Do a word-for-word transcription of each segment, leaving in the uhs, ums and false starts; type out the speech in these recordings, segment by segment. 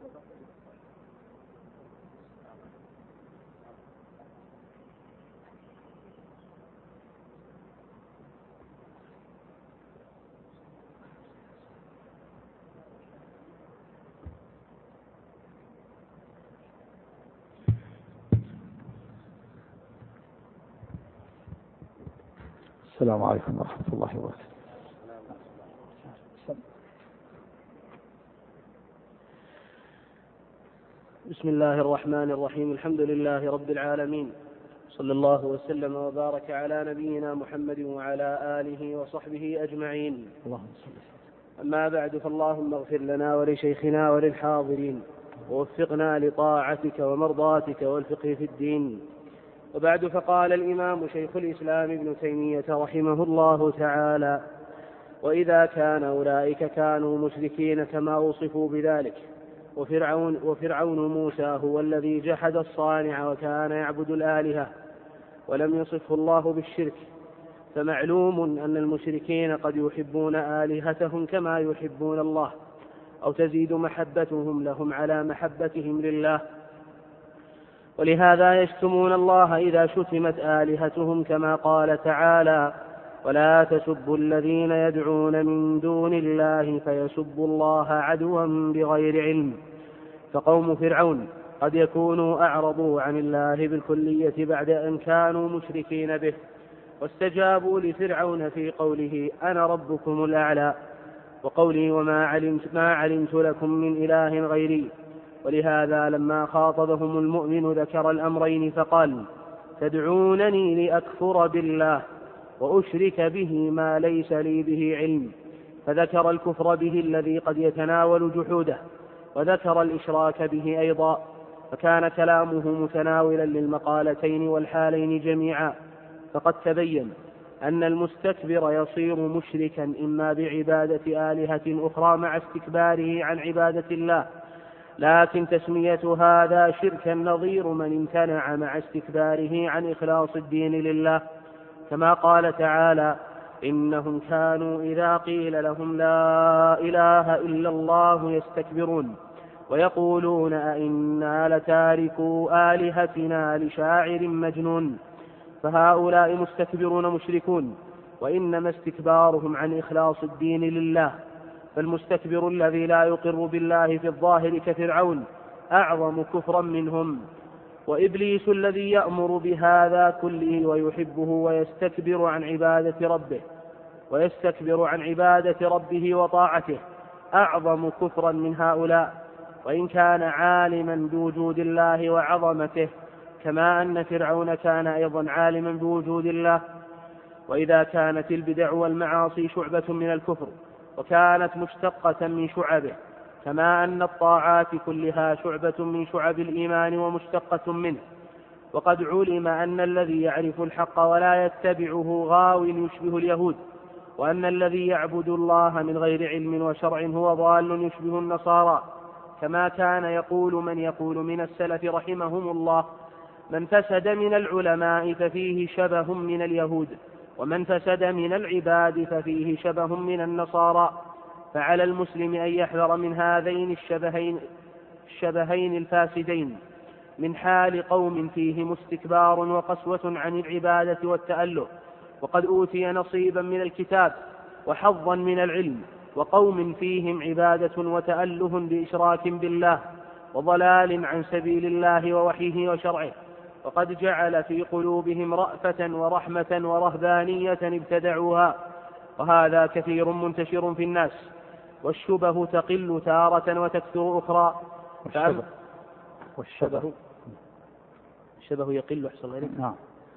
السلام عليكم ورحمة الله وبركاته. بسم الله الرحمن الرحيم. الحمد لله رب العالمين، صلى الله وسلم وبارك على نبينا محمد وعلى آله وصحبه أجمعين. اللهم صل. أما بعد، فاللهم اغفر لنا ولشيخنا وللحاضرين، ووفقنا لطاعتك ومرضاتك والفقه في الدين. وبعد، فقال الإمام شيخ الإسلام ابن تيمية رحمه الله تعالى: وإذا كان أولئك كانوا مشركين كما وصفوا بذلك، وفرعون, وفرعون موسى هو الذي جحد الصانع وكان يعبد الآلهة ولم يصفه الله بالشرك، فمعلوم أن المشركين قد يحبون آلهتهم كما يحبون الله، أو تزيد محبتهم لهم على محبتهم لله، ولهذا يشتمون الله إذا شتمت آلهتهم، كما قال تعالى: ولا تسبوا الذين يدعون من دون الله فيسبوا الله عدوا بغير علم. فقوم فرعون قد يكونوا أعرضوا عن الله بالكلية بعد أن كانوا مشركين به، واستجابوا لفرعون في قوله: أنا ربكم الأعلى، وقوله: وما علمت, ما علمت لكم من إله غيري. ولهذا لما خاطبهم المؤمن ذكر الأمرين فقال: تدعونني لأكفر بالله وأشرك به ما ليس لي به علم، فذكر الكفر به الذي قد يتناول جحوده، وذكر الإشراك به أيضا، فكان كلامه متناولا للمقالتين والحالين جميعا. فقد تبين أن المستكبر يصير مشركا إما بعبادة آلهة أخرى مع استكباره عن عبادة الله، لكن تسمية هذا شركا نظير من امتنع مع استكباره عن إخلاص الدين لله، كما قال تعالى: إنهم كانوا إذا قيل لهم لا إله إلا الله يستكبرون ويقولون أئنا لتاركوا آلهتنا لشاعر مجنون. فهؤلاء مستكبرون مشركون، وإنما استكبارهم عن إخلاص الدين لله. فالمستكبر الذي لا يقر بالله في الظاهر كفرعون أعظم كفرا منهم. وإبليس الذي يأمر بهذا كله ويحبه ويستكبر عن عبادة ربه ويستكبر عن عبادة ربه وطاعته أعظم كفرا من هؤلاء، وإن كان عالما بوجود الله وعظمته، كما أن فرعون كان أيضا عالما بوجود الله. وإذا كانت البدع والمعاصي شعبة من الكفر وكانت مشتقة من شعبه، كما أن الطاعات كلها شعبة من شعب الإيمان ومشتقة منه، وقد علم أن الذي يعرف الحق ولا يتبعه غاو يشبه اليهود، وأن الذي يعبد الله من غير علم وشرع هو ضال يشبه النصارى، كما كان يقول من يقول من السلف رحمهم الله: من فسد من العلماء ففيه شبه من اليهود، ومن فسد من العباد ففيه شبه من النصارى. فعلى المسلم أن يحذر من هذين الشبهين, الشبهين الفاسدين، من حال قوم فيهم استكبار وقسوة عن العبادة والتأله، وقد أوتي نصيبا من الكتاب وحظا من العلم، وقوم فيهم عبادة وتأله بإشراك بالله وضلال عن سبيل الله ووحيه وشرعه، وقد جعل في قلوبهم رأفة ورحمة ورهبانية ابتدعوها، وهذا كثير منتشر في الناس. والشبه تقل تارة وتكثر أخرى. والشبه والشبه الشبه يقل أحسن غيرك. نعم.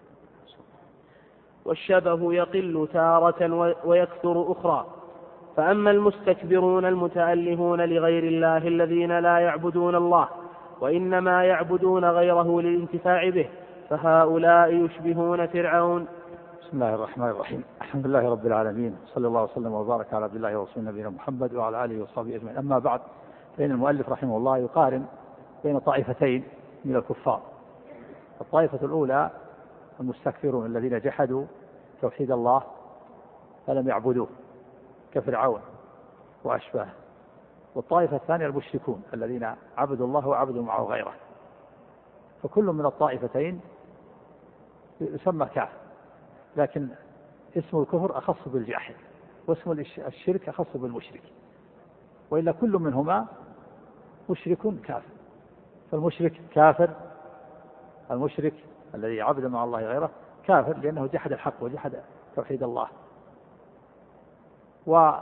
والشبه يقل تارة ويكثر أخرى. فأما المستكبرون المتألهون لغير الله الذين لا يعبدون الله وإنما يعبدون غيره للانتفاع به، فهؤلاء يشبهون فرعون. بسم الله الرحمن الرحيم. الحمد لله رب العالمين، صلى الله وسلم وبارك على عبد الله ورسوله نبينا محمد وعلى آله وصحبه أجمعين. أما بعد، فإن المؤلف رحمه الله يقارن بين طائفتين من الكفار. الطائفة الأولى المستكبرون الذين جحدوا توحيد الله فلم يعبدوه كفرعون وأشباه، والطائفة الثانية المشركون الذين عبدوا الله وعبدوا معه غيره. فكل من الطائفتين يسمى كافر، لكن اسم الكفر أخص بالجاحد، واسم الشرك أخص بالمشرك، وإلا كل منهما مشرك كافر. فالمشرك كافر، المشرك الذي عبد مع الله غيره كافر لأنه جحد الحق وجحد توحيد الله. و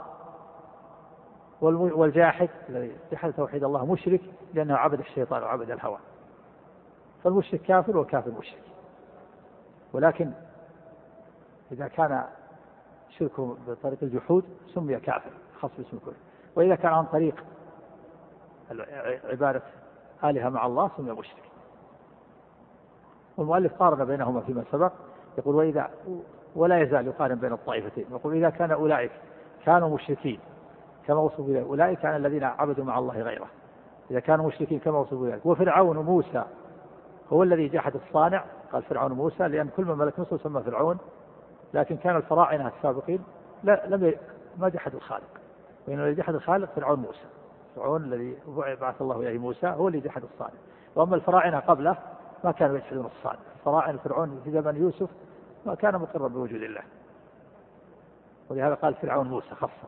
والجاحد الذي جحد توحيد الله مشرك لأنه عبد الشيطان وعبد الهوى. فالمشرك كافر وكافر مشرك. ولكن إذا كان شركه بطريق الجحود سمي كافر خاص باسم الكفر، وإذا كان عن طريق عبادة آلهة مع الله سمي مشرك. والمؤلف قارن بينهما فيما سبق، يقول وإذا ولا يزال يقارن بين الطائفتين، يقول إذا كان أولئك كانوا مشركين كما وصفوا بذلك، أولئك كان الذين عبدوا مع الله غيره، إذا كانوا مشركين كما وصفوا بذلك. وفرعون وموسى هو الذي جحد الصانع، قال فرعون وموسى لأن كل من ملك مصر سمى فرعون، لكن كان الفراعنة السابقين لا لم ما جحدوا الخالق، وإنما الذي جحد الخالق فرعون موسى. فرعون الذي بعث الله إليه موسى هو اللي جحد الصانع، وأما الفراعنة قبله ما كانوا يجحدون الصانع. فراعنة فرعون في زمن يوسف ما كان مقرا بوجود الله، ولهذا قال فرعون موسى خاصة.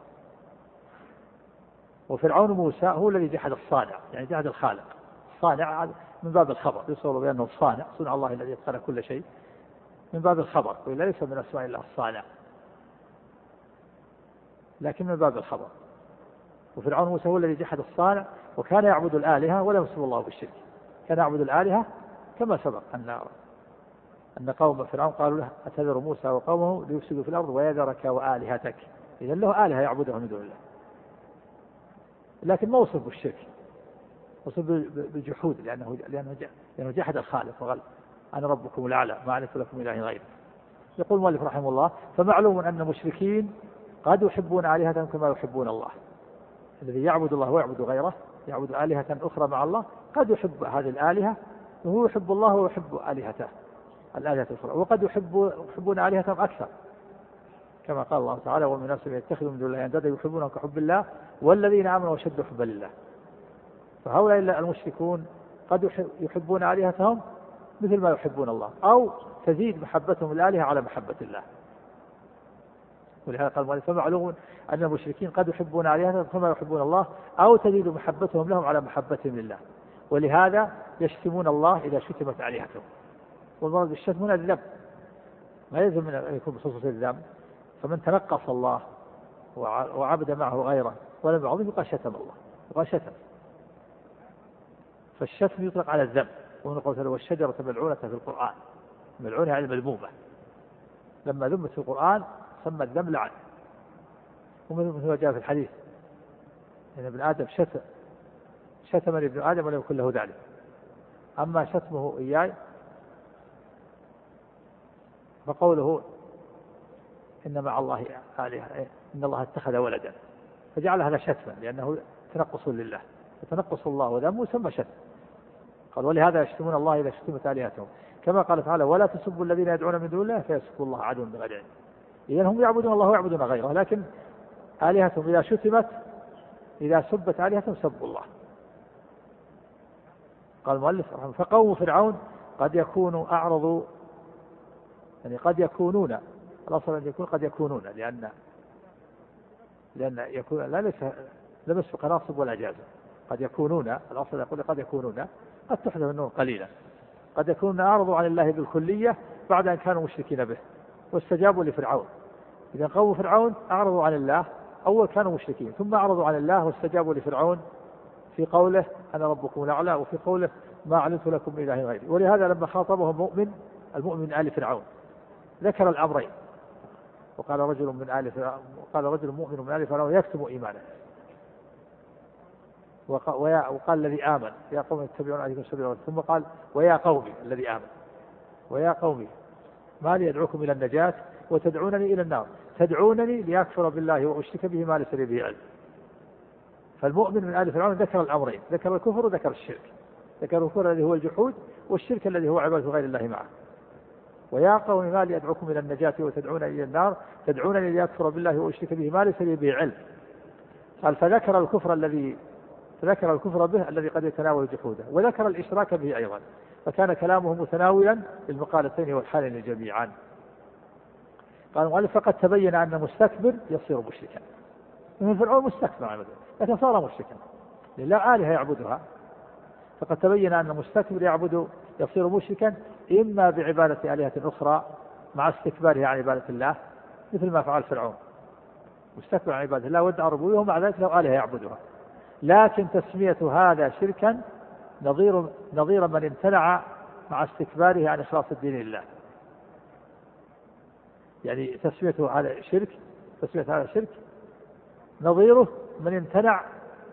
وفرعون موسى هو الذي جحد الصانع، يعني جحد الخالق. الصانع من باب الخبر، يصور بأنه الصانع، صنع الله الذي يتقن كل شيء، من باب الخبر، وإلا ليس من أسماء الله الصانع، لكن من باب الخبر. وفرعون موسى هو الذي جحد الصانع، وكان يعبد الآلهة ولا يوصف الله بالشرك، كان يعبد الآلهة كما سبق أن أن قوم فرعون قالوا له أتذر موسى وقومه ليفسدوا في الأرض ويذرك وآلهتك، إذن له آلهة يعبدها من دون الله، لكن ما وصف بالشرك، وصف بالجحود لأنه لأنه لأنه جحد الخالق وقال أنا ربكم الأعلى ما علمت لكم إله غيره. يقول المؤلف رحمه الله فمعلوم أن المشركين قد يحبون آلهتهم كما يحبون الله. الذي يعبد الله ويعبد غيره، يعبد آلهة أخرى مع الله، قد يحب هذه الآلهة وهو يحب الله ويحب آلهته الآلهة الأخرى، وقد يحب يحبون آلهتهم أكثر، كما قال الله تعالى ومن الناس من يتخذ من دون الله أندادا يحبونهم كحب الله والذين آمنوا أشد حبا لله. فهؤلاء المشركون قد يحبون آلهتهم مثل ما يحبون الله، أو تزيد محبتهم الآلهة على محبة الله. ولهذا قال المؤلف فمعلوم أن المشركين قد يحبون آلهتهم كما يحبون الله، أو تزيد محبتهم لهم على محبتهم لله، ولهذا يشتمون الله إذا شتمت آلهتهم. والمراد بالشتم هنا الذم، ما يلزم أن يكون بخصوص الذم. فمن تنقص الله وعبد معه غيره ولم يعظم يقال شتم الله، يقال شتم. فالشتم يطلق على الذم، ونقول والشجرة ملعونة في القرآن، ملعونة على المذمومة، لما ذمت في القرآن سمى الذم لعن. ومثل ما جاء في الحديث ان ابن آدم شتم شتمني ابن آدم ولم يكن له ذلك، أما شتمه إياي فقوله إن مع الله آلهة إن الله اتخذ ولدا، فجعل هذا شتما لأنه تنقص لله، فتنقص الله وذمه يسمى شتم. قال ولهذا يشتمون الله إذا شتمت آلهتهم، كما قال تعالى ولا تسبوا الذين يدعون من دون الله فيسبوا الله عدوا بغير علم. إذن هم يعبدون الله ويعبدون غيره، لكن آلهتهم إذا شتمت إذا سبت آلهتهم سبوا الله. قال المؤلف فقوم فرعون قد يكونوا أعرضوا، يعني قد يكونون، الأصل أن يكون قد يكونون، لأن لأن يكون لا ليس لا مسبق ناصب ولا جازم، قد يكونون الأصل يقول قد يكونون، قد تحذف النون قليلا، قد يكونون أعرضوا عن الله بالكلية بعد أن كانوا مشركين به واستجابوا لفرعون. إذا قوم فرعون أعرضوا عن الله، أول كانوا مشركين ثم أعرضوا عن الله واستجابوا لفرعون في قوله أنا ربكم الأعلى، وفي قوله ما علمت لكم من إله غيري. ولهذا لما خاطبهم مؤمن المؤمن من آل فرعون ذكر الأمرين، وقال رجل من آل فرعون وقال رجل مؤمن من آل فرعون يكتم إيمانه، وقال الذي آمن يا قوم اتبعون عليكم سبيل، ثم قال ويا قومي الذي آمن ويا قومي ما لي يدعوكم إلى النجاة وتدعونني إلى النار، تدعونني لأكفر بالله وأشرك به ما ليس لي به علم. فالمؤمن من آل فرعون ذكر الأمرين، ذكر الكفر وذكر الشرك، ذكر الكفر الذي هو الجحود والشرك الذي هو عبادة غير الله معه. ويا قوم ما لي أدعوكم إلى النجاة وتدعونني إلى النار، تدعونني لأكفر بالله وأشرك به ما ليس لي به علم. قال فذكر الكفر الذي فذكر الكفر به الذي قد يتناول جحوده، وذكر الإشراك به أيضا، فكان كلامه متناولا للمقالتين والحالين جميعا. قال المؤلف فقد تبين أن مستكبر يصير مشركا. من فرعون مستكبر عن لكن صار مشركا لله آلهة يعبدها، فقد تبين أن مستكبر يعبد يصير مشركا إما بعبادة آلهة أخرى مع استكباره عن عبادة الله، مثل ما فعل فرعون مستكبر عن عبادة الله وادعى ربوبيته ومع ذلك له آلهة يعبدها. لكن تسمية هذا شركا نظير نظير من امتنع مع استكباره عن إخلاص الدين لله. يعني تسمية هذا شرك تسمية هذا شرك نظيره من امتنع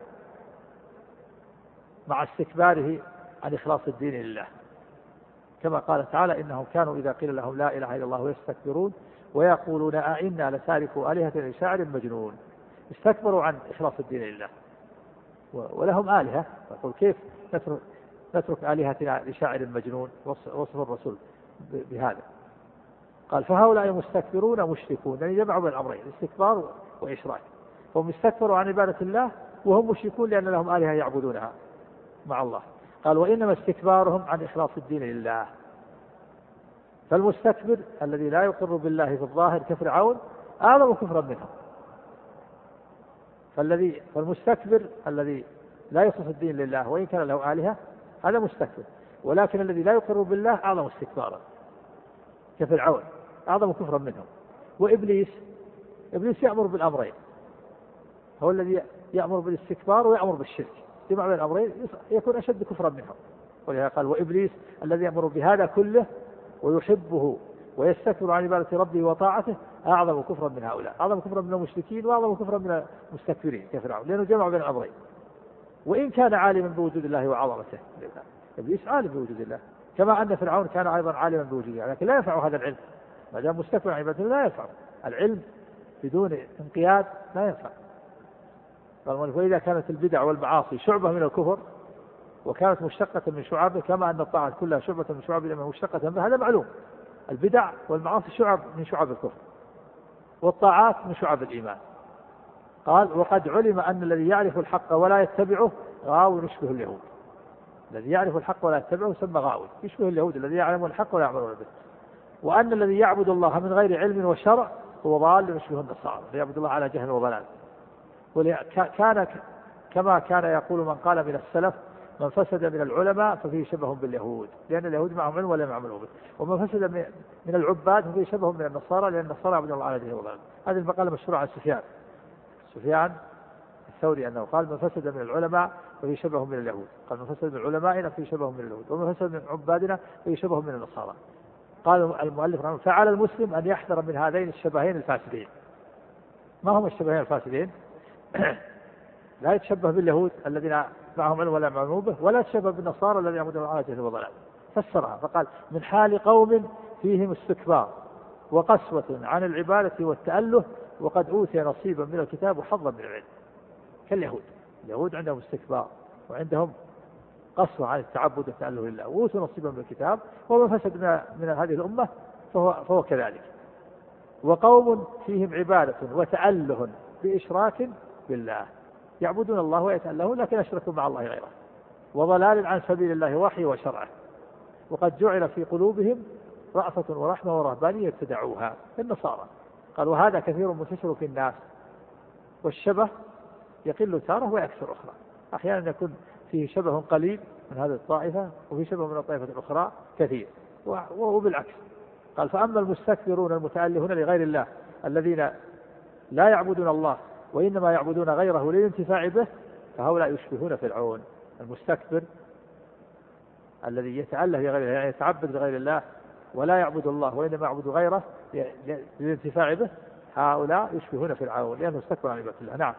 مع استكباره عن إخلاص الدين لله، كما قال تعالى إنهم كانوا إذا قيل لهم لا إله إلا الله يستكبرون ويقولون أئنا لتاركوا آلهة لشاعر مجنون. استكبروا عن إخلاص الدين لله ولهم آلهة، يقول كيف نترك, نترك آلهتنا لشاعر مجنون، وصف الرسول بهذا. قال فهؤلاء مستكبرون مشركون، يعني جمعوا بين الأمرين استكبار وإشراك، هم استكبروا عن عبادة الله وهم مشركون لأن لهم آلهة يعبدونها مع الله. قال وإنما استكبارهم عن إخلاص الدين لله. فالمستكبر الذي لا يقر بالله في الظاهر كفرعون أعظم كفرا منهم. فالذي فالمستكبر الذي لا يخلص الدين لله وإن كان له آلهة هذا مستكبر، ولكن الذي لا يقر بالله أعظم استكبارا كفرعون أعظم كفرا منهم. وإبليس إبليس يأمر بالأمرين، هو الذي يأمر بالاستكبار ويأمر بالشرك، جمع بين الأمرين يكون أشد كفرا منهم. ولهذا قال وإبليس الذي يأمر بهذا كله ويحبه ويستكبر عن عبادة ربه وطاعته أعظم كفرا من هؤلاء، أعظم كفرا من المشركين وأعظم كفرا من المستكبرين كفرعون، لأنه جمع بين الأمرين. وإن كان عالما بوجود الله وعظمته، إبليس عالم بوجود الله كما أن فرعون كان أيضا عالما بوجود الله، لكن لا ينفع هذا العلم ما دام مستكبر عن عبادته، لا ينفع العلم بدون انقياد لا ينفع. وإذا كانت البدع والمعاصي شعبة من الكفر وكانت مشتقة من شعابه كما أن الطاعات كلها شعبة من شعاب الإيمان مشتقة منه، هذا معلوم. البدع والمعاصي شعب من شعاب الكفر والطاعات من شعاب الإيمان. قال وقد علم أن الذي يعرف الحق ولا يتبعه غاو يشبه اليهود. الذي يعرف الحق ولا يتبعه يسمى غاوي يشبه اليهود الذي يعلم الحق ولا يعملون به. وأن الذي يعبد الله من غير علم وشرع هو ضال يشبه النصارى يعبد الله على جهل وضلال. كان كما كان يقول من قال من السلف من فسد من العلماء ففيه شبه باليهود لأن اليهود معهم علم ولا يعملون به، ومن فسد من العباد ففيه شبه من النصارى لأن النصارى يعبدون الله على جهل وضلال. هذه المقالة مشهورة عن سفيان سفيان الثوري أنه قال من فسد من العلماء ففيه شبه من اليهود، قال من فسد من علمائنا ففيه شبه من اليهود، ومن فسد من عبادنا ففيه شبه من النصارى. قال المؤلف رحمه فعلى المسلم أن يحذر من هذين الشبهين الفاسدين. ما هم الشبهين الفاسدين؟ لا يتشبه باليهود الذين معهم علم ولا يعملون به، ولا يتشبه بالنصارى الذين يعبدون على جهل وضلال. فسرها فقال من حال قوم فيهم استكبار وقسوة عن العبادة والتأله وقد أوتي نصيبا من الكتاب وحظا من العلم. كاليهود، اليهود عندهم استكبار وعندهم قسوة عن التعبد والتأله لله وأوتوا نصيبا من الكتاب، ومن فسد من هذه الأمة فهو, فهو كذلك. وقوم فيهم عبادة وتأله بإشراك بالله يعبدون الله ويتألهون لكن أشركوا مع الله غيره، وضلال عن سبيل الله وحي وشرعه، وقد جعل في قلوبهم رأفة ورحمة ورهبانية ابتدعوها النصارى. قال وهذا كثير منتشر في الناس، والشبه يقل تارة ويكثر أخرى. أحيانا يكون فيه شبه قليل من هذه الطائفة وفي شبه من الطائفة الأخرى كثير، وهو بالعكس. قال فأما المستكبرون المتألهون لغير الله الذين لا يعبدون الله وإنما يعبدون غيره للانتفاع به فهؤلاء يشبهون فرعون. المستكبر الذي يتأله لغير الله يعني يتعبد لغير الله ولا يعبد الله وإنما يعبد غيره للانتفاع به، هؤلاء يشبهون فرعون لأنه استكبر عن عبادة الله. نعم.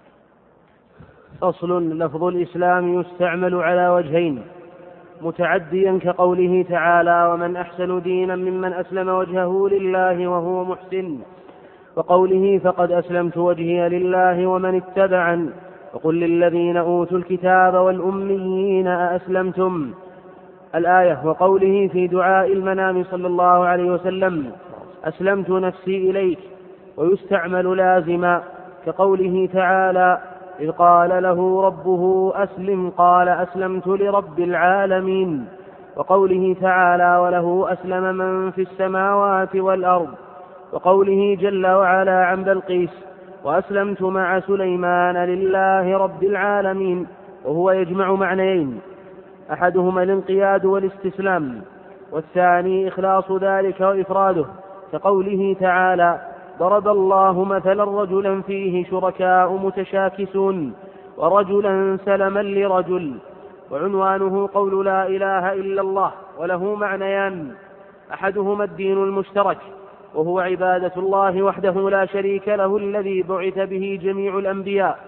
فصل. لفظ الإسلام يستعمل على وجهين متعديا كقوله تعالى ومن أحسن دينا ممن أسلم وجهه لله وهو محسن، وقوله فقد أسلمت وجهي لله ومن اتبعن، وقل للذين أوتوا الكتاب والأميين أأسلمتم الآية. وقوله في دعاء المنام صلى الله عليه وسلم أسلمت نفسي إليك. ويستعمل لازما كقوله تعالى إذ قال له ربه أسلم قال أسلمت لرب العالمين. وقوله تعالى وله أسلم من في السماوات والأرض. وقوله جل وعلا عن بلقيس وأسلمت مع سليمان لله رب العالمين، وهو يجمع معنيين، أحدهما الانقياد والاستسلام، والثاني إخلاص ذلك وإفراده، كقوله تعالى ضرب الله مثلا رجلا فيه شركاء متشاكسون ورجلا سلما لرجل. وعنوانه قول لا إله إلا الله، وله معنيان، أحدهما الدين المشترك وهو عبادة الله وحده لا شريك له الذي بعث به جميع الأنبياء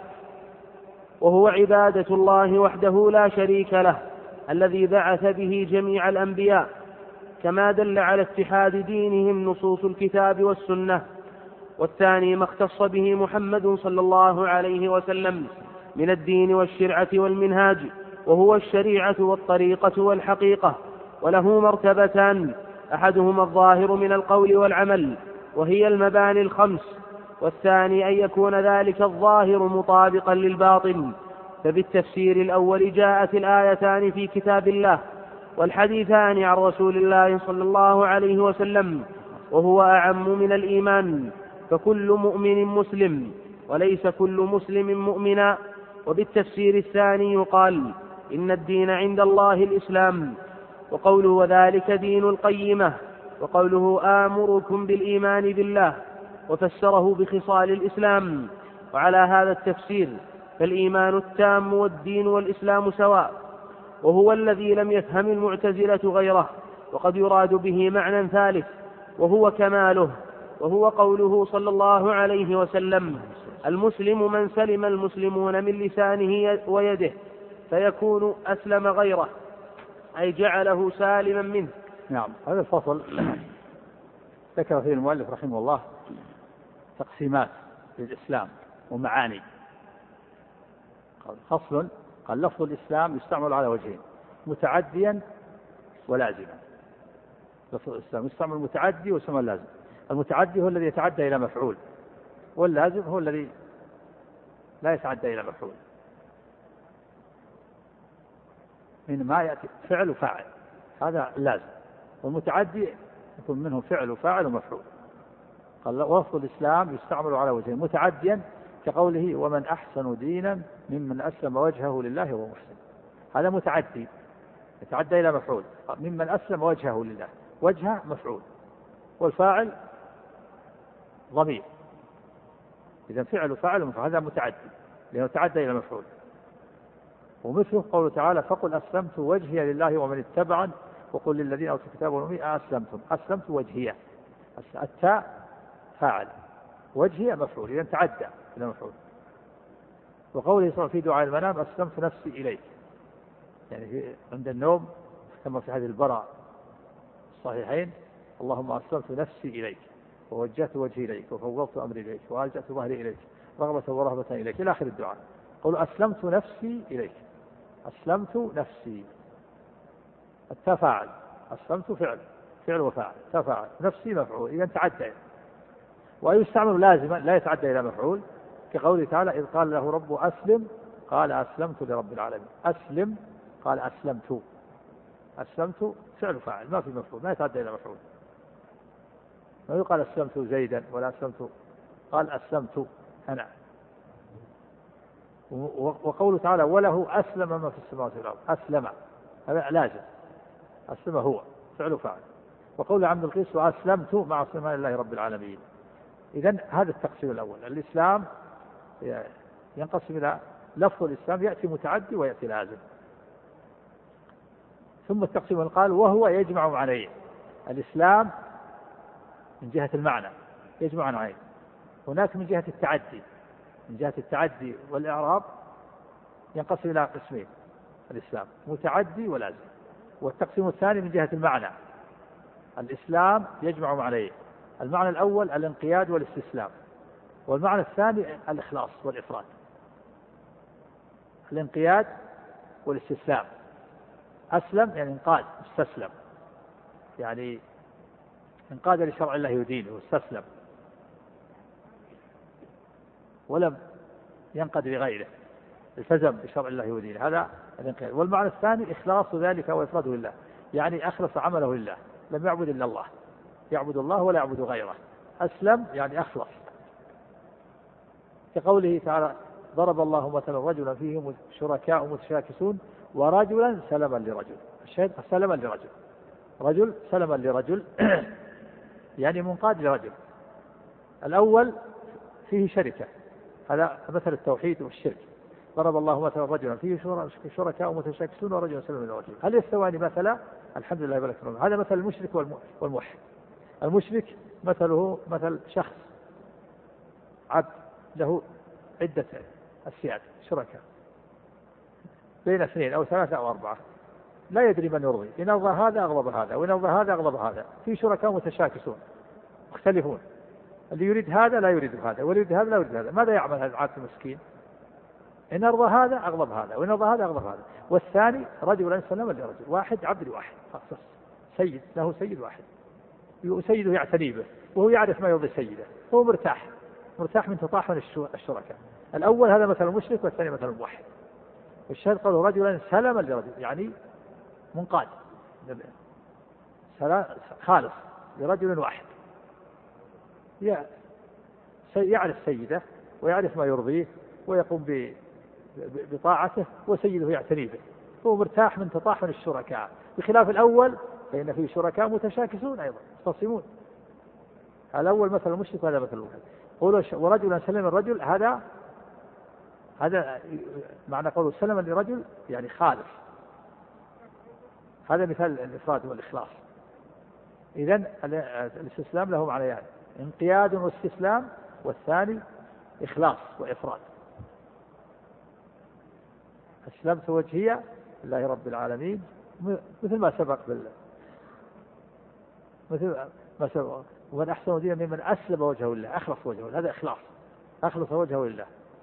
وهو عبادة الله وحده لا شريك له الذي بعث به جميع الأنبياء، كما دل على اتحاد دينهم نصوص الكتاب والسنة. والثاني ما اختص به محمد صلى الله عليه وسلم من الدين والشرعة والمنهاج، وهو الشريعة والطريقة والحقيقة، وله مرتبتان، أحدهما الظاهر من القول والعمل وهي المباني الخمس، والثاني أن يكون ذلك الظاهر مطابقا للباطن. فبالتفسير الأول جاءت الآيتان في كتاب الله والحديثان عن رسول الله صلى الله عليه وسلم، وهو أعم من الإيمان، فكل مؤمن مسلم وليس كل مسلم مؤمنا. وبالتفسير الثاني يقال إن الدين عند الله الإسلام، وقوله وذلك دين القيمة، وقوله آمركم بالإيمان بالله، وفسره بخصال الإسلام. وعلى هذا التفسير فالإيمان التام والدين والإسلام سواء، وهو الذي لم يفهم المعتزلة غيره. وقد يراد به معنى ثالث وهو كماله، وهو قوله صلى الله عليه وسلم المسلم من سلم المسلمون من لسانه ويده، فيكون أسلم غيره أي جعله سالما منه. نعم. هذا الفصل ذكر فيه المؤلف رحمه الله تقسيمات للإسلام ومعاني. فصل قال لفظ الإسلام يستعمل على وجهين، متعديا ولازما. لفظ الإسلام يستعمل متعدي ويستعمل لازم. المتعدي هو الذي يتعدى إلى مفعول، واللازم هو الذي لا يتعدى إلى مفعول، من ما يأتي فعل وفاعل، هذا لازم. والمتعدي يكون منه فعل وفاعل ومفعول. قال لفظ الإسلام يستعمل على وجهين، متعديا كقوله ومن أحسن دينا ممن أسلم وجهه لله وهو محسن، هذا متعدي يتعدى إلى مفعول. ممن أسلم وجهه لله، وجهه مفعول، والفاعل ضمير، إذا فعل وفاعل ومفعول، هذا متعدي لأنه تعدى إلى مفعول. ومثله قوله تعالى فقل أسلمت وجهي لله ومن اتبعني وقل للذين أوتوا الكتاب والأمين أسلمتم. أسلمت وجهي، التاء فاعل، وجهي مفعول، إذا تعدى إلى مفعول. وقوله صلى في دعاء المنام أسلمت نفسي إليك، يعني عند النوم كما في هذه البراء الصحيحين اللهم أسلمت نفسي إليك ووجهت وجهي إليك وفوضت أمري إليك وألجأت ظهري إليك رغبة ورهبة إليك إلى آخر الدعاء. قل أسلمت نفسي إليك، أسلمت نفسي، التفاعل، أسلمت فعل فعل وفاعل، تفاعل، نفسي مفعول، إذا تعدى. ويستعمل لازما لا يتعدى إلى مفعول، كقوله تعالى إذ قال له ربه أسلم قال أسلمت لرب العالمين. أسلم قال أسلمت، أسلمت فعل فاعل ما في مفعول، ما يتعدى إلى مفعول. ما يقال أسلمت زيدا ولا أسلمت، قال أسلمت أنا. وقوله تعالى وله أسلم ما في السماوات والأرض، أسلم هذا لازم، أسلم هو فعل فاعل. وقول عبد القيس وأسلمت مع سلمان الله رب العالمين. إذن هذا التقسيم الأول. الإسلام ينقسم إلى لفظ الإسلام يأتي متعدي ويأتي لازم. ثم التقسيم قال وهو يجمع معنيين. الإسلام من جهة المعنى يجمع معنيين، هناك من جهة التعدي، من جهة التعدي والإعراب ينقسم إلى قسمين، الإسلام متعدي ولازم. والتقسيم الثاني من جهة المعنى، الإسلام يجمع معنيين، المعنى الأول الانقياد والاستسلام، والمعنى الثاني الإخلاص والإفراد. الانقياد والاستسلام، أسلم يعني انقاد استسلم، يعني انقاد لشرع الله ودينه واستسلم ولم ينقد لغيره. التزم بشرع الله ودينه، هذا الانقياد. والمعنى الثاني إخلاص ذلك وإفراده لله، يعني أخلص عمله لله، لم يعبد إلا الله، يعبد الله ولا يعبد غيره. أسلم يعني أخلص، كقوله تعالى ضرب الله مثلا رجلا فيه شركاء متشاكسون ورجلا سلما لرجل. الشاهد سلما لرجل، رجل سلما لرجل يعني منقاد لرجل. الأول فيه شركة، هذا مثل التوحيد والشرك. ضرب الله مثلا رجلا فيه شركاء متشاكسون ورجلا سلما لرجل، هل يستوان مثلا؟ الحمد لله بل أكثرهم. هذا مثل المشرك والموحد. المشرك مثله مثل شخص عبد له عدة أسياد شركاء بين اثنين أو ثلاثة أو أربعة، لا يدري من يرضي، إن أرضى هذا أغضب هذا، وإن أرضى هذا أغضب هذا. في شركاء متشاكسون مختلفون، اللي يريد هذا لا يريد هذا، واللي يريد هذا لا يريد هذا. ماذا يعمل هذا العبد المسكين؟ إن أرضى هذا أغضب هذا، وإن أرضى هذا أغضب هذا. والثاني رجل سلم لرجل، واحد عبد لواحد، سيد له سيد واحد، سيده يعتني به وهو يعرف ما يرضي سيده، هو مرتاح مرتاح من تطاحن الشركاء. الأول هذا مثل المشرك، والثاني مثل الموحد. والشاهد قالوا رجلا سلما لرجل يعني منقاد خالص لرجل واحد، يعرف سيده ويعرف ما يرضيه ويقوم بطاعته، وسيده يعتني به، هو مرتاح من تطاحن الشركاء. بخلاف الأول فإن فيه شركاء متشاكسون أيضا مختصمون. الأول مثل المشرك وهذا مثل الموحد. قولوا ورجلا سلم الرجل، هذا هذا معنى قوله سلما لرجل يعني خالص، هذا مثال الإفراد والإخلاص. إذن الاستسلام له معنيان، يعني انقياد واستسلام، والثاني إخلاص وإفراد. أسلمت وجهي لله رب العالمين، مثل ما سبق بال مثل ما سبق، ومن أحسن دينا ممن أسلم وجهه لله، أخلص وجهه، هذا إخلاص، أخلص وجهه لله.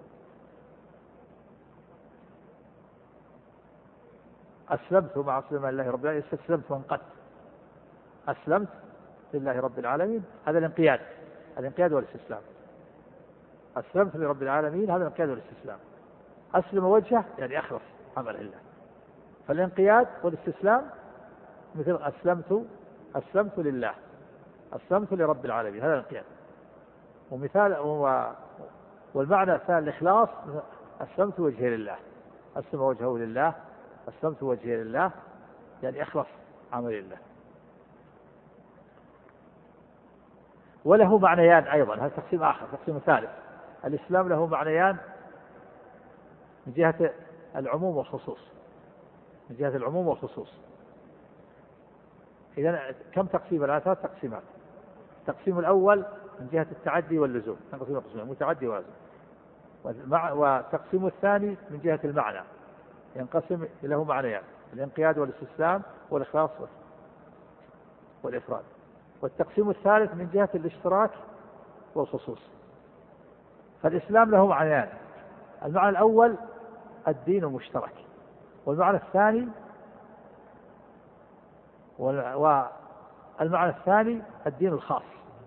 أسلمت مع أسلم لله رب العالمين، استسلمت وانقدت. أسلمت لله رب العالمين، هذا الانقياد، الانقياد والاستسلام. أسلمت لرب العالمين، هذا الانقياد والاستسلام. أسلم وجهه يعني أخلص عمله لله. فالانقياد والاستسلام مثل أسلمت أسلمت لله، أسلمت لرب العالمين، هذا الانقياد. ومثال والمعنى الثاني الإخلاص، أسلمت وجهي لله، أسلم وجهه لله، أسلمت وجهي لله يعني أخلص عمل لله. وله معنيان أيضا، هذا تقسيم آخر، تقسيم ثالث. الإسلام له معنيان من جهة العموم والخصوص، من جهة العموم والخصوص. إذن كم تقسيم؟ الآن ثلاث تقسيمات. التقسيم الأول من جهة التعدي واللزوم، تقسيم قسمين، متعدي ولازم. والتقسيم الثاني من جهة المعنى، ينقسم له معنيان، الانقياد والاستسلام والإخلاص والإفراد. والتقسيم الثالث من جهة الاشتراك والخصوص. فالإسلام له معنيان، المعنى الأول الدين المشترك، والمعنى الثاني والمعنى الثاني الدين الخاص.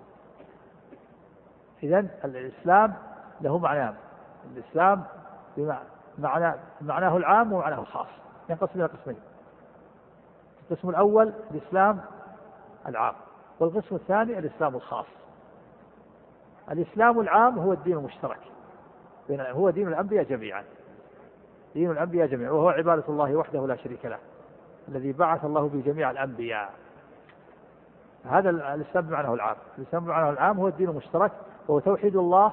إذن الإسلام له معنيان، الإسلام بمعنى معناه العام ومعناه الخاص، ينقسم إلى قسمين. القسم الأول الإسلام العام، والقسم الثاني الإسلام الخاص. الإسلام العام هو الدين المشترك، هو دين الأنبياء جميعا، دين الأنبياء جميعا، وهو عبادة الله وحده لا شريك له، الذي بعث الله به جميع الأنبياء. هذا الإسلام بمعناه العام. الإسلام بمعناه العام هو الدين المشترك، وهو توحيد الله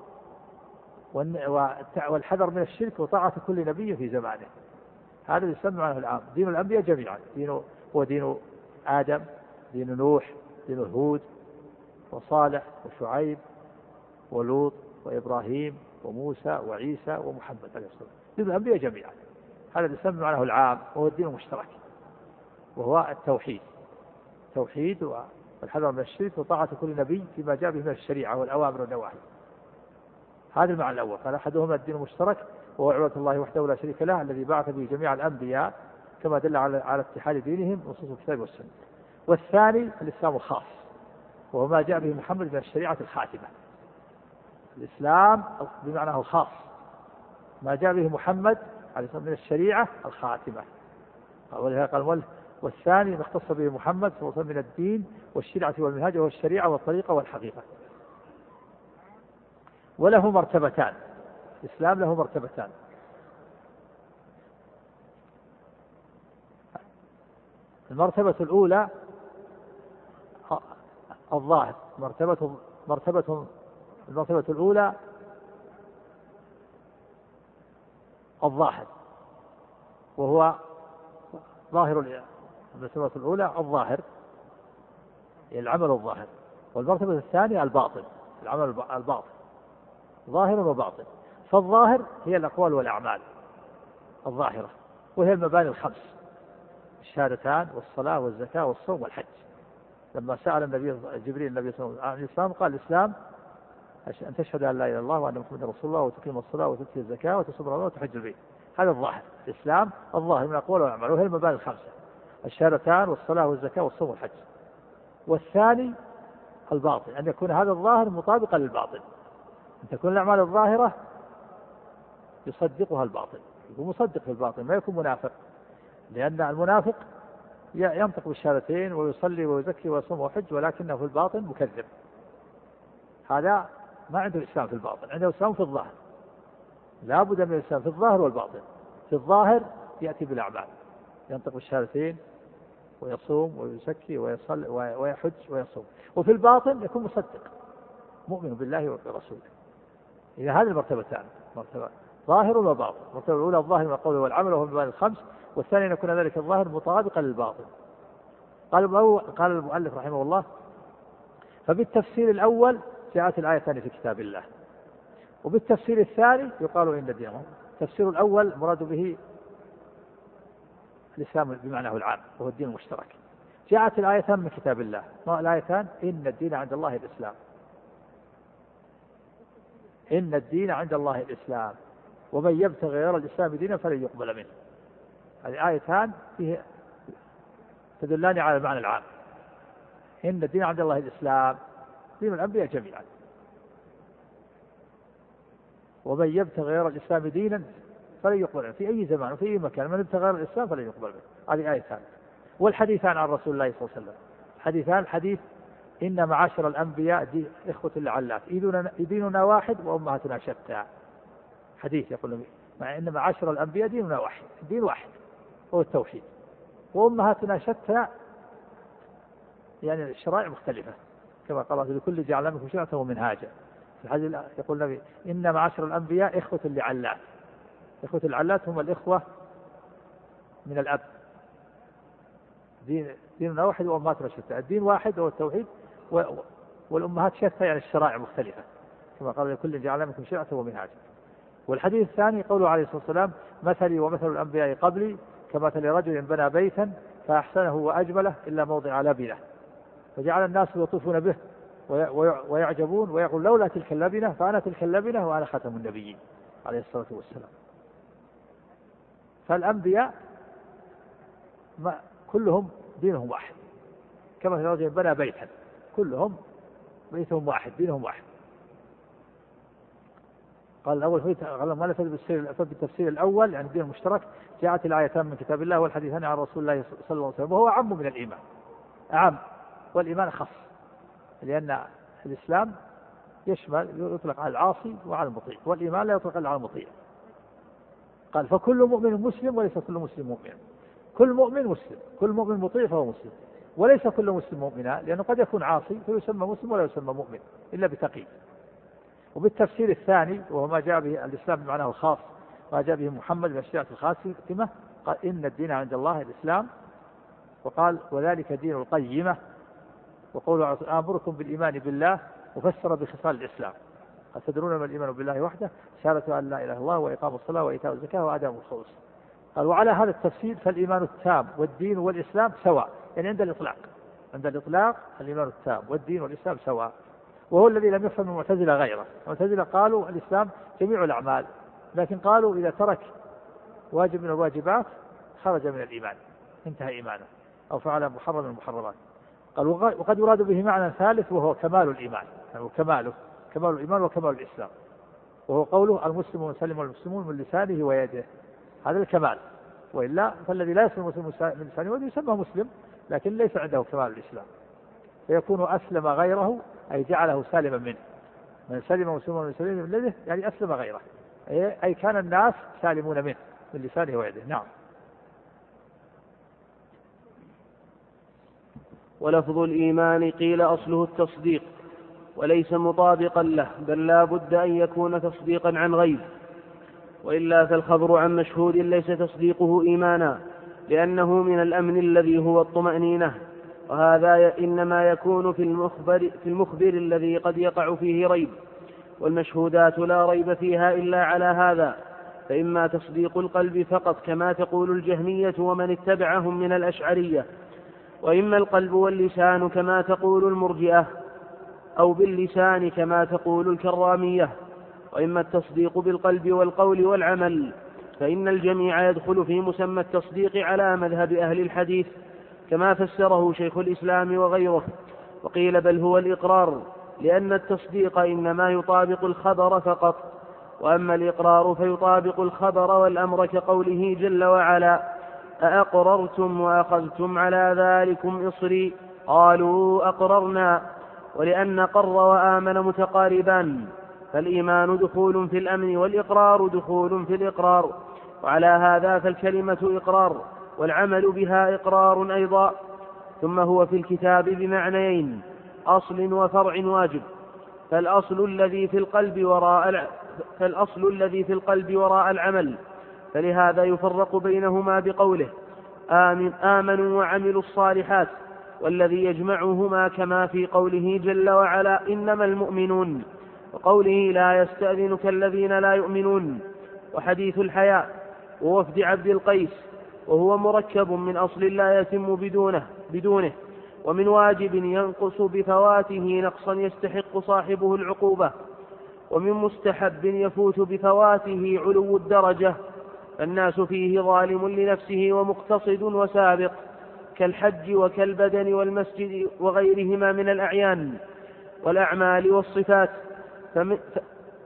والحذر من الشرك وطاعة كل نبي في زمانه. هذا الإسلام بمعناه العام، دين الأنبياء جميعا، دين هو دين آدم، دين نوح، دين هود وصالح وشعيب ولوط وإبراهيم وموسى وعيسى ومحمد عليه الصلاة والسلام، دين الأنبياء جميعا. هذا الإسلام بمعناه العام وهو الدين المشترك، وهو التوحيد، توحيد والحذر من الشرك وطاعة كل نبي فيما جاء به من الشريعة والأوامر والنواهي. هذا المعنى الأول. قال أحدهما الدين المشترك وهو عبادة الله وحده لا شريك له، الذي بعث به جميع الأنبياء كما دل على على اتحاد دينهم نصوص الكتاب والسنة. والثاني الإسلام الخاص، وهو ما جاء به محمد من الشريعة الخاتمة. الإسلام بمعناه الخاص، ما جاء به محمد عليه الصلاة والسلام من الشريعة الخاتمة. ولهذا قال والثاني ما اختص به محمد صلى الله عليه وسلم من الدين والشريعة والمنهج وهو الشريعة والطريقة والحقيقة. وله مرتبتان، الإسلام له مرتبتان. المرتبة الأولى الظاهر، مرتبة مرتبة المرتبة الأولى الظاهر، وهو ظاهر. المرتبة الأولى الظاهر العمل الظاهر، والمرتبة الثانية الباطن العمل الباطن، ظاهر وباطن. فالظاهر هي الأقوال والأعمال الظاهرة، وهي المباني الخمس: الشهادتان والصلاة والزكاة والصوم والحج. لما سأل النبي جبريل النبي صلى الله عليه وسلم عن الإسلام قال الإسلام أن تشهد أن لا إله إلا الله وأن محمدا رسول الله وتقيم الصلاة وتؤتي الزكاة وتصوم رمضان وتحج البيت. هذا الظاهر، الإسلام الظاهر من الأقوال والأعمال، وهي المباني الخمسة: الشهادتان والصلاة والزكاة والصوم والحج. والثاني الباطن، أن يكون هذا الظاهر مطابقا للباطن، أن تكون الأعمال الظاهرة يصدقها الباطن، يكون مصدق في الباطن، ما يكون منافق، لأن المنافق ينطق بالشهادتين ويصلي ويزكي ويصوم ويحج ولكنه في الباطن مكذب. هذا ما عنده الإسلام في الباطن، عنده الإسلام في الظاهر. لا بد من الإسلام في الظاهر والباطن. في الظاهر يأتي بالأعمال، ينطق بالشهادتين ويصوم ويزكي ويصلي ويحج ويصوم، وفي الباطن يكون مصدق مؤمن بالله وبرسوله. إذا هذه المرتبتان، مرتبة ظاهر وباطن. المرتبة الأولى الظاهر من القول والعمل وهو المباني الخمس، والثاني أن يكون ذلك الظاهر مطابقا للباطن. قال قال المؤلف رحمه الله: فبالتفسير الأول جاءت الآيتان في كتاب الله، وبالتفسير الثاني يقال إن دينهم. التفسير الأول مراد به الإسلام بمعناه العام وهو الدين المشترك. جاءت الآيتان من كتاب الله، ما الآيتان؟ إن الدين عند الله الإسلام، إن الدين عند الله الإسلام ومن يبتغي غير الإسلام دينا فلن يقبل منه. هذه آيتان فيه تدلان على المعنى العام. إن الدين عند الله الإسلام، دين الأنبياء جميعا، ومن يبتغي غير الإسلام دينا فلن يقبل منه في أي زمان وفي أي مكان، من يبتغي غير الإسلام فلن يقبل منه. هذه آيتان. والحديثان عن رسول الله صلى الله عليه وسلم، حديثان: حديث إن معاشر الأنبياء دي إخوة لعلات، ديننا واحد وأمهاتنا شتى. حديث يقول مع إن معاشر الأنبياء ديننا واحد، دين واحد هو التوحيد، وأمهاتنا شتى، يعني الشرائع مختلفة، كما قال لكل جعل منكم شرعة ومنهاجا. في الحديث يقول النبي إن معاشر الأنبياء إخوة لعلات. إخوة العلات هم الإخوة من الأب. دين ديننا واحد وأمهاتنا شتى، الدين واحد هو التوحيد، والأمهات شتى يعني الشرائع مختلفة، كما قال لكل جعل منكم شرعة ومنهاجا. والحديث الثاني قوله عليه الصلاة والسلام: مثلي ومثل الأنبياء قبلي كمثل رجل بنى بيتا فأحسنه وأجمله إلا موضع لبنة، فجعل الناس يطوفون به ويعجبون ويقول لولا تلك اللبنة فأنا تلك اللبنة وأنا خاتم النبيين عليه الصلاة والسلام. فالأنبياء ما كلهم دينهم واحد، كمثل رجل بنى بيتا، كلهم بيتهم واحد، دينهم واحد. قال الأول فبالتفسير الأول يعني الدين المشترك جاءت الآيتان من كتاب الله والحديثان عن رسول الله صلى الله عليه وسلم، وهو عام من الإيمان، عام، والإيمان خاص، لأن الإسلام يشمل يطلق على العاصي وعلى المطيع، والإيمان لا يطلق على المطيع. قال فكل مؤمن مسلم وليس كل مسلم مؤمن. كل مؤمن مسلم، كل مؤمن مطيع فهو مسلم، وليس كل مسلم مؤمنا، لأنه قد يكون عاصي فيسمى مسلم ولا يسمى مؤمن إلا بتقي. وبالتفسير الثاني وهو ما جاء به الإسلام بمعناه الخاص، ما جاء به محمد من الشريعة الخاتمة، قال إن الدين عند الله الإسلام، وقال وذلك دين القيمة. وقوله آمركم بالإيمان بالله وفسر بخصال الإسلام. أتدرون ما الإيمان بالله وحده؟ شهادة أن لا إله إلا الله وإقام الصلاة وإيتاء الزكاة وأداء الخمس. قال وعلى هذا التفسير فالإيمان التام والدين والإسلام سواء، يعني عند الإطلاق، عند الإطلاق الإيمان التام والدين والإسلام سواء، وهو الذي لم يفهم المعتزلة غيره. المعتزلة قالوا الإسلام جميع الأعمال، لكن قالوا إذا ترك واجب من الواجبات خرج من الإيمان، انتهى إيمانه، أو فعل محرم من المحرمات. قال وقد يراد به معنى ثالث وهو كمال الإيمان، يعني كماله كمال الإيمان وكمال الإسلام. وهو قوله المسلم من سلم المسلمون من لسانه ويده، هذا الكمال. وإلا فالذي لا يسلم المسلم من لسانه ويده يسمى مسلم لكن ليس عنده كمال الإسلام، فيكون أسلم غيره أي جعله سالما منه. من سلم مسلم من لسانه من يده يعني أسلم غيره، أي كان الناس سالمون منه من لسانه ويده. نعم. ولفظ الإيمان قيل أصله التصديق وليس مطابقا له، بل لا بد أن يكون تصديقا عن غيب، وإلا فالخبر عن مشهود ليس تصديقه إيمانا، لأنه من الأمن الذي هو الطمأنينة، وهذا إنما يكون في المخبر, في المخبر الذي قد يقع فيه ريب، والمشهودات لا ريب فيها إلا على هذا، فإما تصديق القلب فقط كما تقول الجهمية ومن اتبعهم من الأشعرية، وإما القلب واللسان كما تقول المرجئة، أو باللسان كما تقول الكرامية، وإما التصديق بالقلب والقول والعمل، فإن الجميع يدخل في مسمى التصديق على مذهب أهل الحديث كما فسره شيخ الإسلام وغيره. وقيل بل هو الإقرار، لأن التصديق إنما يطابق الخبر فقط، وأما الإقرار فيطابق الخبر والأمر، كقوله جل وعلا أأقررتم وأخذتم على ذلكم إصري قالوا أقررنا، ولأن قر وآمن متقاربان، فالإيمان دخول في الأمن والإقرار دخول في الإقرار، وعلى هذا فالكلمة إقرار والعمل بها إقرار أيضا. ثم هو في الكتاب بمعنيين، أصل وفرع واجب، فالأصل الذي في القلب وراء فالأصل الذي في القلب وراء العمل، فلهذا يفرق بينهما بقوله آمن آمنوا وعملوا الصالحات، والذي يجمعهما كما في قوله جل وعلا إنما المؤمنون، وقوله لا يستأذنك الذين لا يؤمنون، وحديث الحياء ووفد عبد القيس، وهو مركب من أصل لا يتم بدونه, بدونه ومن واجب ينقص بفواته نقصا يستحق صاحبه العقوبة، ومن مستحب يفوت بفواته علو الدرجة، فالناس فيه ظالم لنفسه ومقتصد وسابق، كالحج وكالبدن والمسجد وغيرهما من الأعيان والأعمال والصفات. فمن, ف...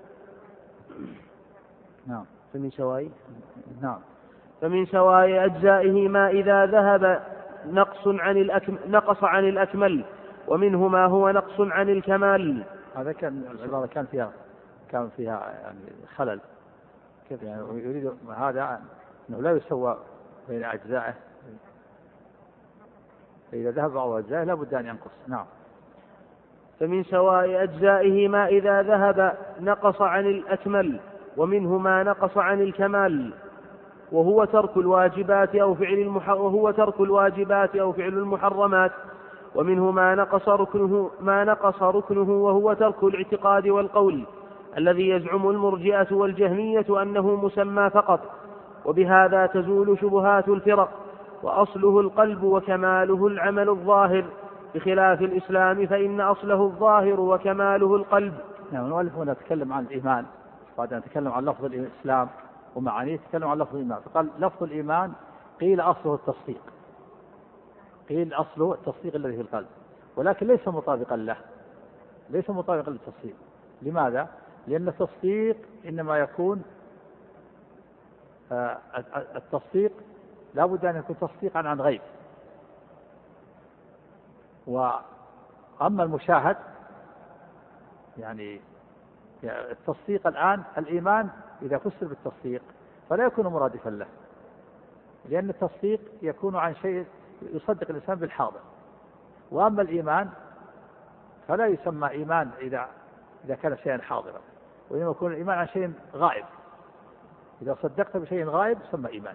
نعم. فمن سواء نعم. فمن سواء أجزائه ما إذا ذهب نقص عن الأكم... نقص عن الأكمل، ومنه ما هو نقص عن الكمال. هذا كان العبارة كان فيها كان فيها يعني خلل، كيف يعني يريد هذا أنه لا يسوى بين أجزائه، فإذا ذهب بعض أجزائه لا بد أن ينقص. نعم. فمن سواء أجزائه ما إذا ذهب نقص عن الأكمل، ومنه ما نقص عن الكمال، وهو ترك الواجبات أو فعل المح... وهو ترك الواجبات أو فعل المحرمات، ومنه ما نقص ركنه ما نقص ركنه وهو ترك الاعتقاد والقول، الذي يزعم المرجئة والجهمية أنه مسمى فقط، وبهذا تزول شبهات الفرق، وأصله القلب وكماله العمل الظاهر، بخلاف الإسلام فإن أصله الظاهر وكماله القلب. نعم. المؤلف هنا نتكلم عن الإيمان، بعد أن نتكلم عن لفظ الإسلام ومعانيه تكلم عن لفظ الإيمان، فقال لفظ الإيمان قيل أصله التصديق، قيل أصله التصديق الذي في القلب، ولكن ليس مطابقا له، ليس مطابقا للتصديق. لماذا؟ لأن التصديق إنما يكون آه التصديق لا بد أن يكون تصديقا عن غيب، وأما المشاهد يعني التصديق الآن الإيمان إذا فسر بالتصديق فلا يكون مرادفا له، لأن التصديق يكون عن شيء يصدق الإنسان بالحاضر، وأما الإيمان فلا يسمى إيمان إذا إذا كان شيئا حاضرا، وإنما يكون الإيمان عن شيء غائب. إذا صدقت بشيء غائب يسمى إيمان،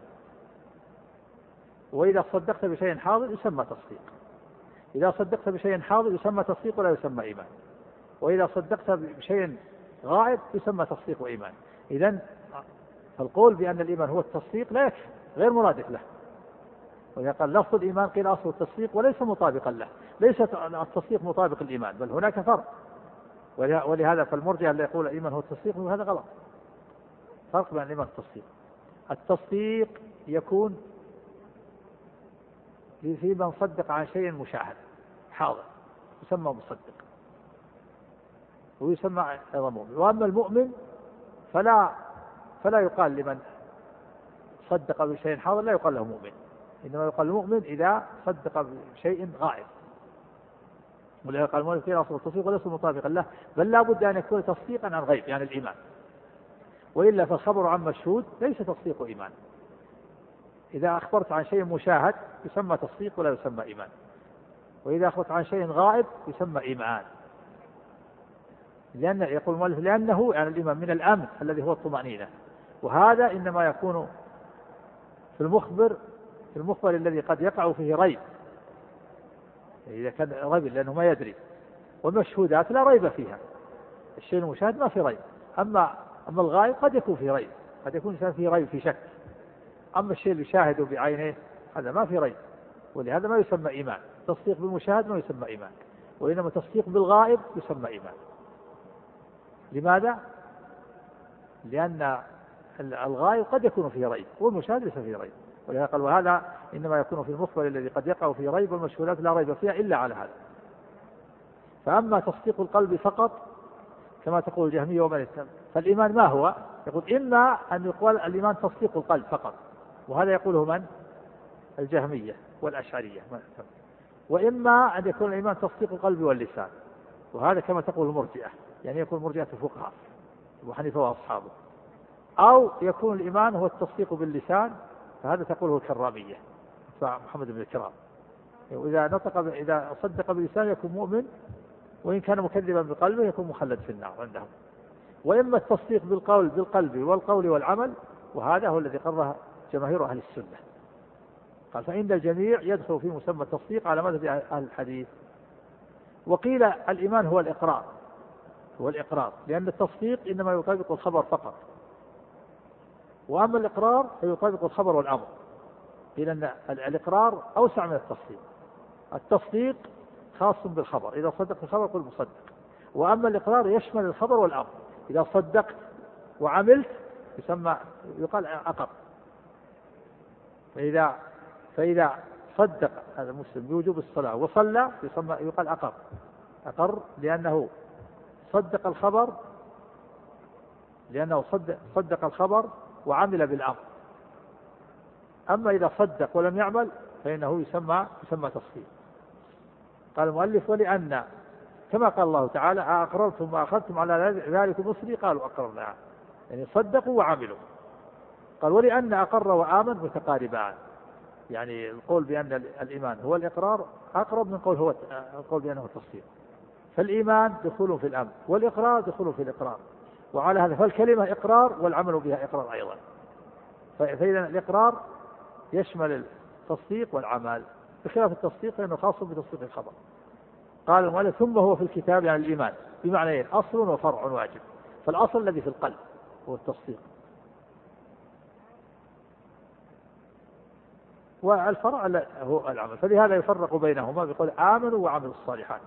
وإذا صدقت بشيء حاضر يسمى تصديق. إذا صدقت بشيء حاضر يسمى تصديق ولا يسمى إيمان، وإذا صدقت بشيء غائب يسمى تصديق وإيمان. إذن فالقول بأن الإيمان هو التصديق لا يكفي، غير مرادف له. وإذا قال لفظ الإيمان قيل أصل التصديق وليس مطابقا له، ليس التصديق مطابق الإيمان، بل هناك فرق. ولهذا فالمرجئة اللي يقول الإيمان هو التصديق هذا غلط. فرق بين الإيمان والتصديق. التصديق يكون في من صدق عن شيء مشاهد حاضر يسمى مصدق ويسمى أيضا مؤمن. وأما المؤمن فلا فلا يقال لمن صدق بشيء حاضر لا يقال له مؤمن، إنما يقال مؤمن إذا صدق بشيء غائب. ولهذا قال المؤلف فيه أصل التصديق وليس مطابقا له، بل لا بد أن يكون تصديقا عن غيب يعني الإيمان، وإلا فالخبر عن مشهود ليس تصديق إيمان. إذا أخبرت عن شيء مشاهد يسمى تصديق ولا يسمى إيمان، وإذا أخبرت عن شيء غائب يسمى إيمان. لأن يقول المؤلف لأنه يعني الإيمان من الأمن الذي هو الطمأنينة، وهذا إنما يكون في المخبر في المخبر الذي قد يقع فيه ريب، إذا كان ريب لأنه ما يدري. والمشهودات لا ريب فيها، الشيء المشاهد ما في ريب. أما أما الغائب قد يكون فيه ريب، قد يكون الإنسان فيه ريب في شك. أما الشيء اللي يشاهده بعينه هذا ما في ريب، ولهذا ما يسمى إيمان. تصديق بالمشاهد ما يسمى إيمان، وإنما تصديق بالغائب يسمى إيمان. لماذا؟ لأن الغائب قد يكون فيه ريب والمشاهد ليس فيه ريب، ولهذا قال وهذا إنما يكون في المخبر الذي قد يقع فيه ريب، والمشهودات لا ريب فيها إلا على هذا. فأما تصديق القلب فقط كما تقول الجهمية ومن اتبعهم فالإيمان ما هو؟ يقول إما أن يقول الإيمان تصديق القلب فقط، وهذا يقوله من؟ الجهمية والأشعرية، وإما أن يكون الإيمان تصديق القلب واللسان، وهذا كما تقول المرجئة، يعني يكون مرجئة الفقهاء أبو حنيفة وأصحابه. أو يكون الإيمان هو التصديق باللسان، فهذا تقوله الكرامية محمد بن الكرام، وإذا نطق إذا صدق باللسان يكون مؤمن، وإن كان مكذبا بقلبه يكون مخلد في النار عندهم. وإما التصديق بالقول بالقلب والقول والعمل، وهذا هو الذي قرره جماهير أهل السنة. قال فإن الجميع يدخل في مسمى التصديق على مذهب أهل الحديث. وقيل الإيمان هو الإقرار، هو الإقرار، لأن التصديق إنما يطابق الخبر فقط، وأما الإقرار فيطابق الخبر والأمر. قيل أن الإقرار أوسع من التصديق. التصديق خاص بالخبر، إذا صدق الخبر قل مصدق، وأما الإقرار يشمل الخبر والأمر، إذا صدقت وعملت يسمى يقال أقر. فإذا فإذا صدق هذا المسلم بوجوب الصلاة وصلى يسمى يقال أقر، أقر لأنه صدق الخبر، لأنه صدق, صدق الخبر وعمل بالأمر. أما إذا صدق ولم يعمل فإنه يسمى يسمى تصديق. قال المؤلف ولأن كما قال الله تعالى أقررتم وأخذتم على ذلك مصري قالوا أقررنا، يعني صدقوا وعملوا. قال ولأن أقر وآمن متقاربان، يعني القول بأن الإيمان هو الإقرار أقرب من قول هو القول بأنه التصديق. فالإيمان دخول في الأمر، والإقرار دخول في الإقرار، وعلى هذا فالكلمة إقرار والعمل بها إقرار أيضا. فإذا الإقرار يشمل التصديق والعمل، بخلاف التصديق فإنه خاص بتصديق الخبر. قال المؤلف ثم هو في الكتاب يعني الإيمان بمعنى إيه؟ أصل وفرع واجب. فالأصل الذي في القلب هو التصديق، والفرع هو العمل، فلهذا يفرق بينهما بقول آمنوا وعملوا الصالحات.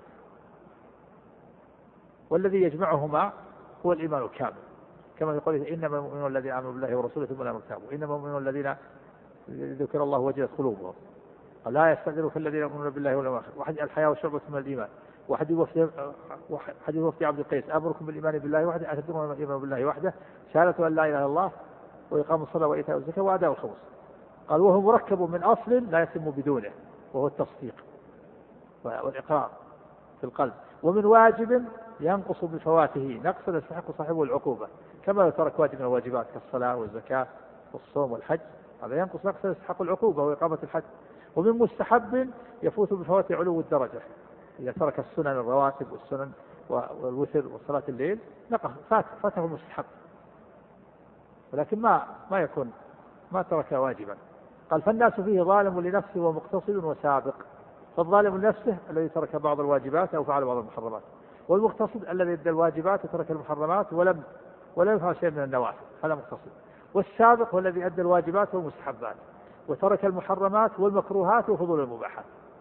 والذي يجمعهما هو الإيمان الكامل، كما يقول إنما المؤمنون الذين آمنوا بالله ورسوله ثم لم يرتابوا، إنما المؤمنون الذين ذكر الله وجلت قلوبهم. لا يستأذنك الذين يؤمنون بالله واليوم الآخر، وحديث الحياة والشعبة من الإيمان، وحديث وفد عبد القيس أمركم بالإيمان بالله وحده أتدرون من الإيمان بالله وحده شهادة أن لا إله إلا الله وإقام الصلاة وإيتاء الزكاة وأداء الخمس. قال وهو مركب من أصل لا يتم بدونه وهو التصديق والإقرار في القلب، ومن واجب ينقص بفواته نقصا يستحق صاحبه العقوبة، كما لو ترك واجب من الواجبات كالصلاة والزكاة والصوم والحج، هذا ينقص نقصا يستحق العقوبة وإقامة الحج. ومن مستحب يفوت بفوات علو الدرجة، إذا ترك السنن الرواتب والسنن والوتر وصلاة الليل نقص فات فاته المستحب، ولكن ما ما يكون ما ترك واجبا. قال فالناس فيه ظالم لنفسه ومقتصد وسابق. فالظالم لنفسه الذي ترك بعض الواجبات أو فعل بعض المحرمات، والمقتصد الذي ادى الواجبات وترك المحرمات ولم ولم يفعل شيء من النوافل هذا مقتصد. والسابق هو الذي ادى الواجبات والمستحبات وترك المحرمات والمكروهات وفضول المباحات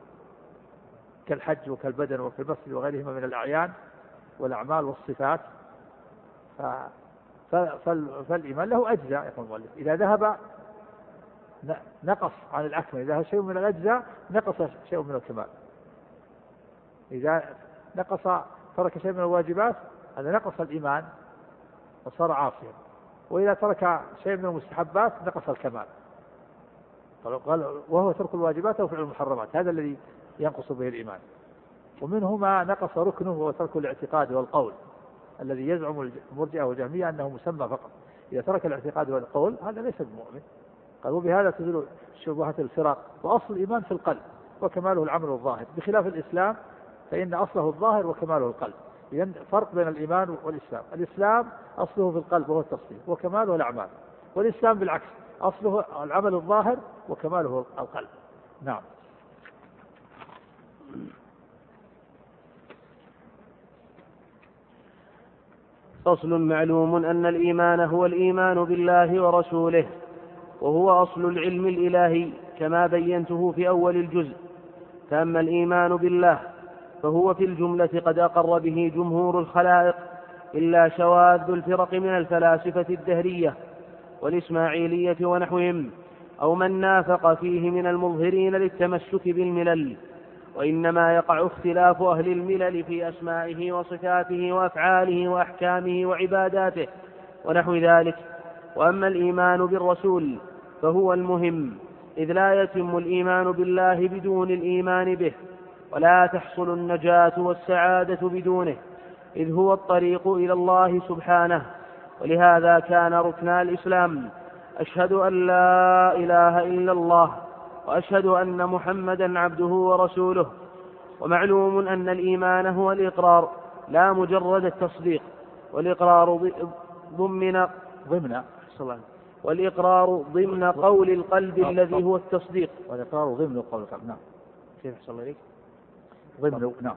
كالحج وكالبدن وكالمسجد وغيرهما من الأعيان والأعمال والصفات. فالإيمان له أجزاء يقول المؤلف، إذا ذهب نقص عن الأكمل، إذا شيء من الأجزاء نقص شيء من الكمال. إذا نقص ترك شيء من الواجبات هذا نقص الإيمان وصار عاصيا، وإذا ترك شيء من المستحبات نقص الكمال. قال وهو ترك الواجبات أو فعل المحرمات، هذا الذي ينقص به الإيمان. ومنه ما نقص ركنه وهو ترك الاعتقاد والقول، الذي يزعم المرجئة والجهمية أنه مسمى فقط. إذا ترك الاعتقاد والقول هذا ليس بمؤمن. قال وبهذا تزول شبهات الفرق. وأصل الإيمان في القلب وكماله العمل الظاهر، بخلاف الإسلام فإن أصله الظاهر وكماله القلب. إذن فرق بين الإيمان والإسلام. الإسلام أصله في القلب وهو التصديق وكماله الأعمال، والإسلام بالعكس أصله العمل الظاهر وكماله القلب. نعم. فصل. معلوم أن الإيمان هو الإيمان بالله ورسوله، وهو أصل العلم الإلهي كما بينته في أول الجزء. فأما الإيمان بالله فهو في الجملة قد أقر به جمهور الخلائق، إلا شواذ الفرق من الفلاسفة الدهرية والإسماعيلية ونحوهم، أو من نافق فيه من المظهرين للتمسك بالملل. وإنما يقع اختلاف أهل الملل في أسمائه وصفاته وأفعاله وأحكامه وعباداته ونحو ذلك. وأما الإيمان بالرسول فهو المهم، إذ لا يتم الإيمان بالله بدون الإيمان به، ولا تحصل النجاة والسعادة بدونه، إذ هو الطريق إلى الله سبحانه. ولهذا كان ركن الإسلام أشهد أن لا إله إلا الله وأشهد أن محمدا عبده ورسوله. ومعلوم أن الإيمان هو الإقرار لا مجرد التصديق، والإقرار ضمن ضمن والإقرار ضمن قول القلب الذي هو التصديق. والإقرار ضمن قول القلب. نعم. كيف حصل عليك؟ ضمن. نعم.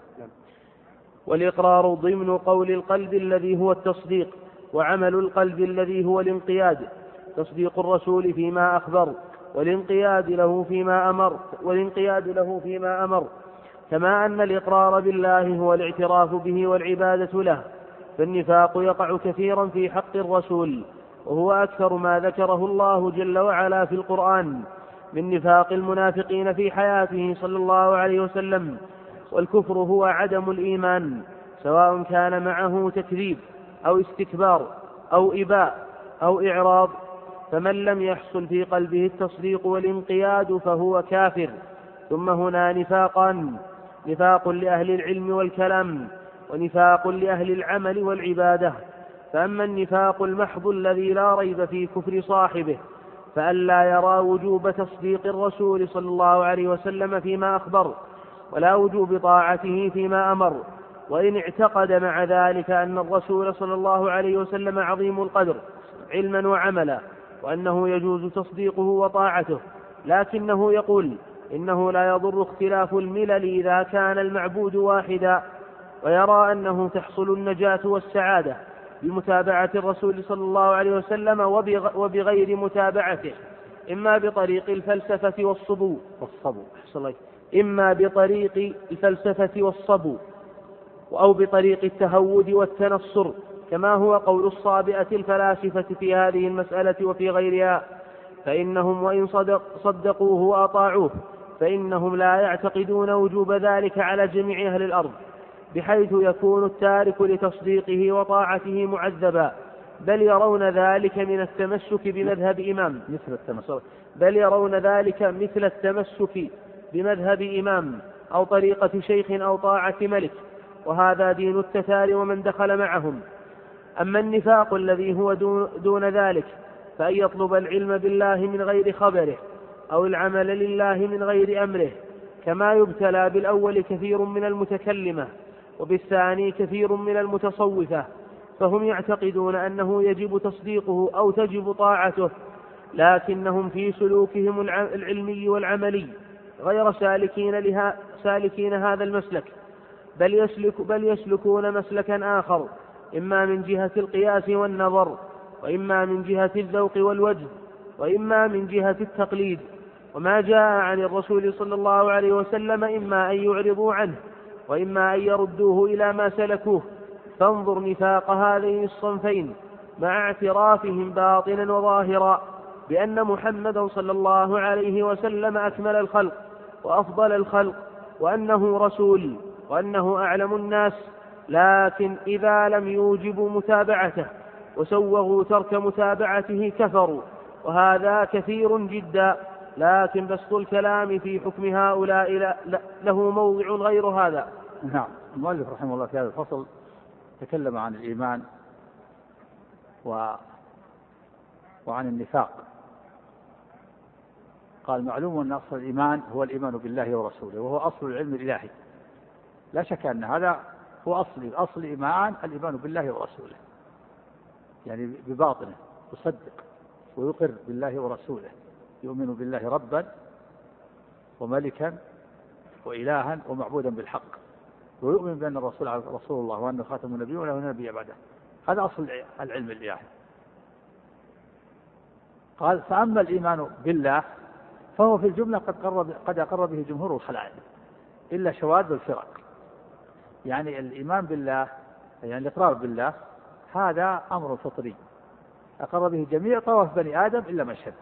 والإقرار ضمن قول القلب الذي هو التصديق، وعمل القلب الذي هو الانقياد، تصديق الرسول فيما أخبر، والانقياد له فيما أمر والانقياد له فيما أمر كما أن الإقرار بالله هو الاعتراف به والعبادة له. فالنفاق يقع كثيرا في حق الرسول، وهو أكثر ما ذكره الله جل وعلا في القرآن من نفاق المنافقين في حياته صلى الله عليه وسلم. والكفر هو عدم الإيمان، سواء كان معه تكذيب أو استكبار أو إباء أو إعراض. فمن لم يحصل في قلبه التصديق والانقياد فهو كافر. ثم هنا نفاقان: نفاق لأهل العلم والكلام، ونفاق لأهل العمل والعبادة. فأما النفاق المحض الذي لا ريب في كفر صاحبه، فألا يرى وجوب تصديق الرسول صلى الله عليه وسلم فيما أخبر، ولا وجوب طاعته فيما أمر، وإن اعتقد مع ذلك أن الرسول صلى الله عليه وسلم عظيم القدر علما وعملا، وأنه يجوز تصديقه وطاعته، لكنه يقول إنه لا يضر اختلاف الملل إذا كان المعبود واحدا، ويرى أنه تحصل النجاة والسعادة بمتابعة الرسول صلى الله عليه وسلم وبغير متابعته، إما بطريق الفلسفة والصبو والصبو إما بطريق الفلسفة والصبو أو بطريق التهود والتنصر، كما هو قول الصابئة الفلاسفة في هذه المسألة وفي غيرها. فإنهم وإن صدق صدقوه وأطاعوه فإنهم لا يعتقدون وجوب ذلك على جميع أهل الأرض، بحيث يكون التارك لتصديقه وطاعته معذبا، بل يرون ذلك من التمسك بمذهب إمام مثل التمسك بل يرون ذلك مثل التمسك بمذهب إمام أو طريقة شيخ أو طاعة ملك، وهذا دين التتار ومن دخل معهم. أما النفاق الذي هو دون ذلك، فأن يطلب العلم بالله من غير خبره، أو العمل لله من غير أمره، كما يبتلى بالأول كثير من المتكلمة وبالثاني كثير من المتصوفة، فهم يعتقدون أنه يجب تصديقه أو تجب طاعته، لكنهم في سلوكهم العلمي والعملي غير سالكين, لها سالكين هذا المسلك، بل, يسلك بل يسلكون مسلكا آخر، إما من جهة القياس والنظر، وإما من جهة الذوق والوجه، وإما من جهة التقليد. وما جاء عن الرسول صلى الله عليه وسلم إما أن يعرضوا عنه، وإما أن يردوه إلى ما سلكوه. فانظر نفاق هذين الصنفين مع اعترافهم باطنا وظاهرا بأن محمدا صلى الله عليه وسلم أكمل الخلق وأفضل الخلق، وأنه رسول، وأنه أعلم الناس، لكن إذا لم يوجب متابعته وسوغوا ترك متابعته كفروا، وهذا كثير جدا، لكن بسط الكلام في حكم هؤلاء له موضع غير هذا. نعم. المؤلف رحمه الله في هذا الفصل تكلم عن الإيمان و... وعن النفاق. قال: معلوم أن أصل الإيمان هو الإيمان بالله ورسوله، وهو أصل العلم الإلهي، لا شك أن هذا هو أصل أصل الإيمان، الإيمان بالله ورسوله، يعني بباطنه يصدق ويقر بالله ورسوله، يؤمن بالله ربا وملكا وإلها ومعبودا بالحق، ويؤمن بأن الرسول رسول الله وأنه خاتم النبي ولا نبي بعده. هذا أصل العلم الإلهي. قال: فأما الإيمان بالله فهو في الجملة قد قر قد أقر به جمهور الخلائق إلا شواذ الفرق. يعني الإيمان بالله، يعني الإقرار بالله، هذا أمر فطري أقر به جميع طوائف بني آدم إلا من شذ.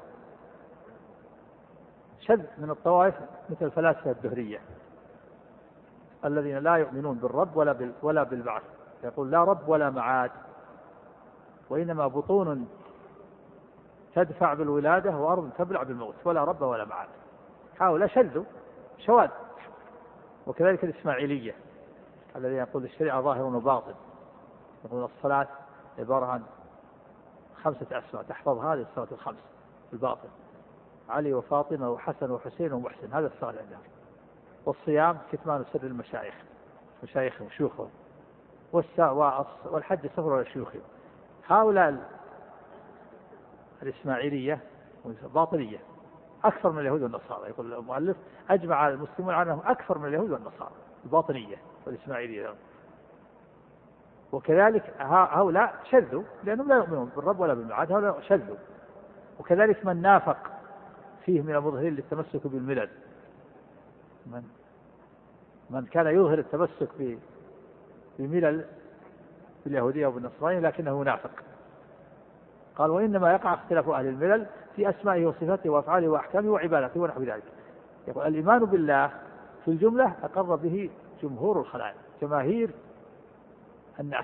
شذ من الطوائف مثل الفلاسفة الدهرية الذين لا يؤمنون بالرب ولا بال ولا بالبعث، يقول لا رب ولا معاد، وإنما بطون تدفع بالولادة وأرض تبلع بالموت، ولا رب ولا معاد. هؤلاء شذوا شواذ. وكذلك الإسماعيلية الذين يقول الشريعة ظاهر وباطن، يقول الصلاة عبارة عن خمسة أسماء تحفظ هذه الصلاة الخمس في الباطن، علي وفاطمة وحسن وحسين ومحسن، هذا الصلاة عندهم. والصيام كتمان سر المشايخ مشايخهم وشيوخهم، والحج سفر لشيوخهم. هؤلاء الإسماعيلية باطنية أكثر من اليهود والنصارى. يقول المؤلف: أجمع المسلمون عنهم أكثر من اليهود والنصارى، الباطنية والإسماعيلية. وكذلك هؤلاء شذوا لأنهم لا يؤمنون بالرب ولا بالمعاد، هؤلاء شذوا. وكذلك من نافق فيه من المظهرين للتمسك بالملل، من من كان يظهر التمسك بملل باليهودية وبالنصرانية لكنه نافق. قال: وإنما يقع اختلاف أهل الملل في أسمائه وصفاته وأفعاله وأحكامه وعبادته ونحو ذلك. يقول: الإيمان بالله في الجملة أقر به جمهور الخلائق، جماهير الناس،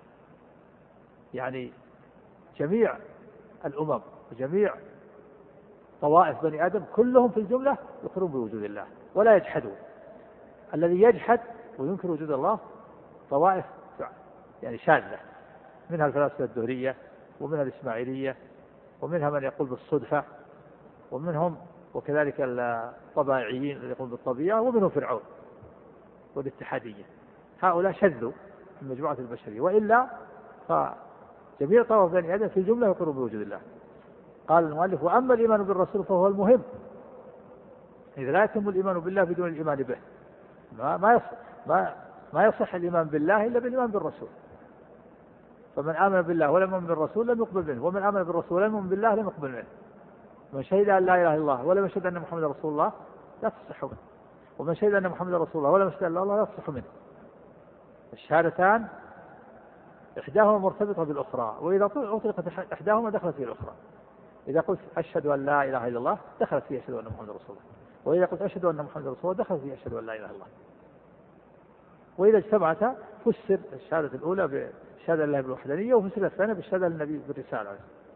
يعني جميع الأمم وجميع طوائف بني آدم كلهم في الجملة يقرون بوجود الله ولا يجحدون. الذي يجحد وينكر وجود الله طوائف يعني شاذة، منها الفلاسفة الدهرية ومنها الإسماعيلية ومنها من يقول بالصدفة، ومنهم وكذلك الطبائعيين اللي يقولون بالطبيعة، ومنهم فرعون والاتحادية. هؤلاء شذوا في المجموعة البشرية، وإلا فجميع طوائف بني آدم في الجملة يقرون بوجود الله. قال المؤلف: وأما الإيمان بالرسول فهو المهم، إذا لا يتم الإيمان بالله بدون الإيمان به. ما ما يصح, ما ما يصح الإيمان بالله إلا بالإيمان بالرسول. فمن آمن بالله ولم يؤمن بالرسول لم يقبل منه، ومن آمن بالرسول ولم يؤمن بالله لم يقبل منه. من شهد أن لا إله إلا الله ولم يشهد أن محمد رسول الله لا تصح منه، ومن شهد أن محمد رسول الله ولم يشهد أن الله لا تصح منه. الشهادتان إحداهما مرتبطة بالأخرى، وإذا أطلقت إحداهما دخلت في الأخرى. إذا قلت أشهد أن لا إله إلا الله دخلت في أشهد أن محمد رسول الله، وإذا قلت أشهد أن محمد رسول الله دخلت في أشهد أن لا إله إلا الله. وإذا اجتمعتا فسر الشهادة الأولى بالشهادة لله بالوحدانية، وفسر الثانية بالشهادة للنبي بالرسالة.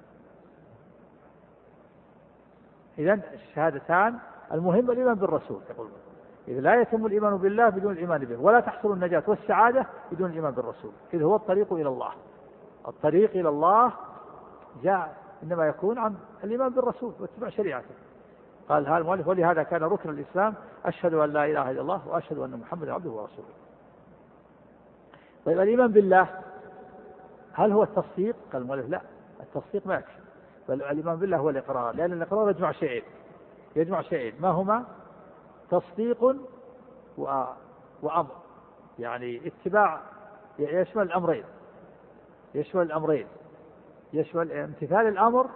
إذن الشهادتان المهم الإيمان بالرسول. يقول: إذا لا يتم الإيمان بالله بدون الإيمان به، ولا تحصل النجاة والسعادة بدون الإيمان بالرسول. إذ هو الطريق إلى الله. الطريق إلى الله جاء إنما يكون عن الإيمان بالرسول واتباع شريعته. قال هذا المؤلف: ولهذا كان ركن الإسلام أشهد أن لا إله إلا الله وأشهد أن محمدا عبده ورسوله. طيب الإيمان بالله هل هو التصديق؟ قال المؤلف: لا، التصديق ما يكفي، بل الإيمان بالله هو الإقرار، لأن الإقرار يجمع شيئين يجمع شيئين ما هما؟ تصديق وأمر، يعني اتباع، يشمل الأمرين يشمل الأمرين يشمل امتثال الأمر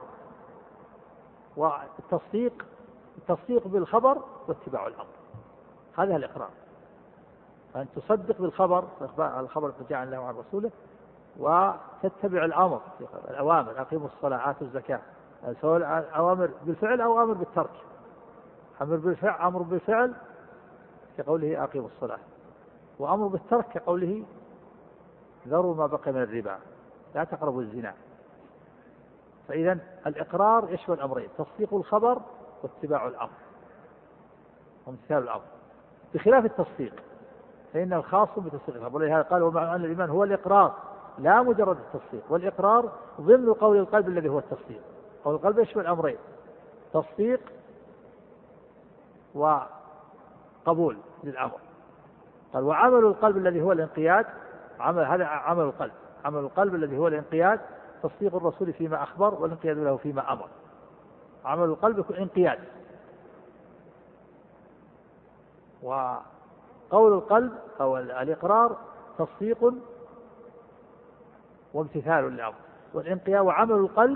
والتصديق، التصديق بالخبر واتباع الأمر. هذا الإقرار، أن تصدق بالخبر، الخبر جاء عن الله وعن رسوله، وتتبع الأمر، الأوامر، أقيموا الصلاة آتوا الزكاة، سواء أوامر بالفعل أو أمر بالترك. أمر بالفعل أمر بالفعل كقوله أقيموا الصلاة، وأمر بالترك كقوله ذروا ما بقي من الربا، لا تقربوا الزنا. فإذا الإقرار يشمل الأمرين: تصديق الخبر واتباع الأمر وامتثال الأمر، بخلاف التصديق فإنه خاص بتصديق الخبر. ولهذا قال: ومعنى أن الإيمان هو الإقرار لا مجرد التصديق. والإقرار ضمن قول القلب الذي هو التصديق. قول القلب يشمل أمرين: تصديق وقبول للأمر. قال: وعمل القلب الذي هو الانقياد، عمل هذا عمل القلب، عمل القلب الذي هو الانقياد تصديق الرسول فيما أخبر والانقياد له فيما أمر. عمل القلب يكون انقياد، وقول القلب أو الإقرار تصديق وامتثال للأمر. والانقياد وعمل القلب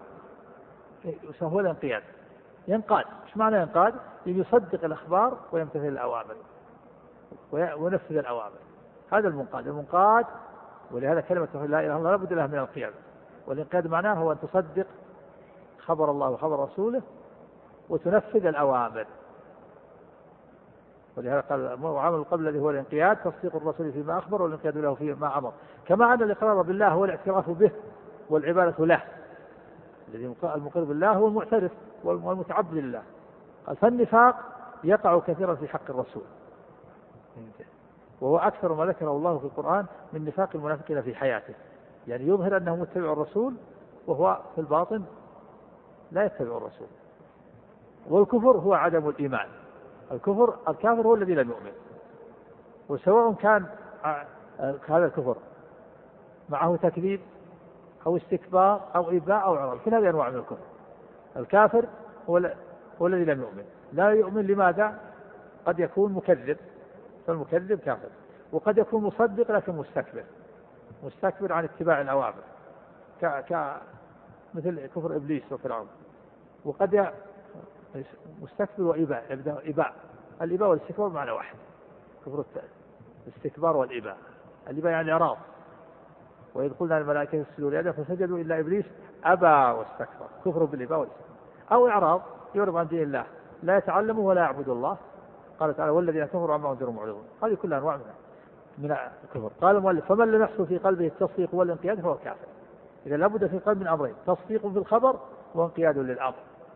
هو الانقياد، ينقاد. ايش معنى ينقاد؟ يصدق الأخبار ويمتثل الأوامر وينفذ الأوامر، هذا المنقاد. المنقاد، ولهذا كلمة لا إله إلا الله لا بد لها من الانقياد. والانقياد معناه هو أن تصدق خبر الله وخبر رسوله وتنفذ الأوامر. ولهذا قال: وعمل القلب الذي هو الانقياد تصديق الرسول فيما أخبر والانقياد له فيما أمر. كما أن الإقرار بالله هو الاعتراف به والعبادة له. الذي المقر بالله هو المعترف والمتعبد لله. قال: فالنفاق يقع كثيرا في حق الرسول، وهو أكثر ما ذكره الله في القرآن من نفاق المنافقين في حياته. يعني يظهر أنه متبع الرسول وهو في الباطن لا يتبع الرسول. والكفر هو عدم الإيمان. الكفر الكافر هو الذي لم يؤمن، وسواء كان هذا الكفر معه تكذيب أو استكبار أو إباء أو إعراض، كل هذه أنواع من الكفر. الكافر هو, هو الذي لم يؤمن. لا يؤمن لماذا؟ قد يكون مكذب، فالمكذب كافر. وقد يكون مصدق لكن مستكبر، مستكبر عن اتباع الأوامر، ك... ك... مثل كفر إبليس وفرعون. وقد ي... مستكبر وإباء. إباء الإباء والاستكبار معنى واحد، كفر الاستكبار والإباء. الإباء يعني إعراض. وإذ قلنا الملائكة اسجدوا لآدم فسجدوا إلا إبليس أبى واستكبر، كفر بالإباء والاستكبار. أو إعراض يعرض عن دين الله، لا يتعلم ولا يعبد الله. قال تعالى: والذين كفروا عما أنذروا معرضون. هذه كلها أنواع من الكفر. قال المؤلف: فمن لم يحصل في قلبه التصديق والانقياد فهو كافر. إذا لابد في قلب من أمرين: تصديق في الخبر وانقياد للأمر.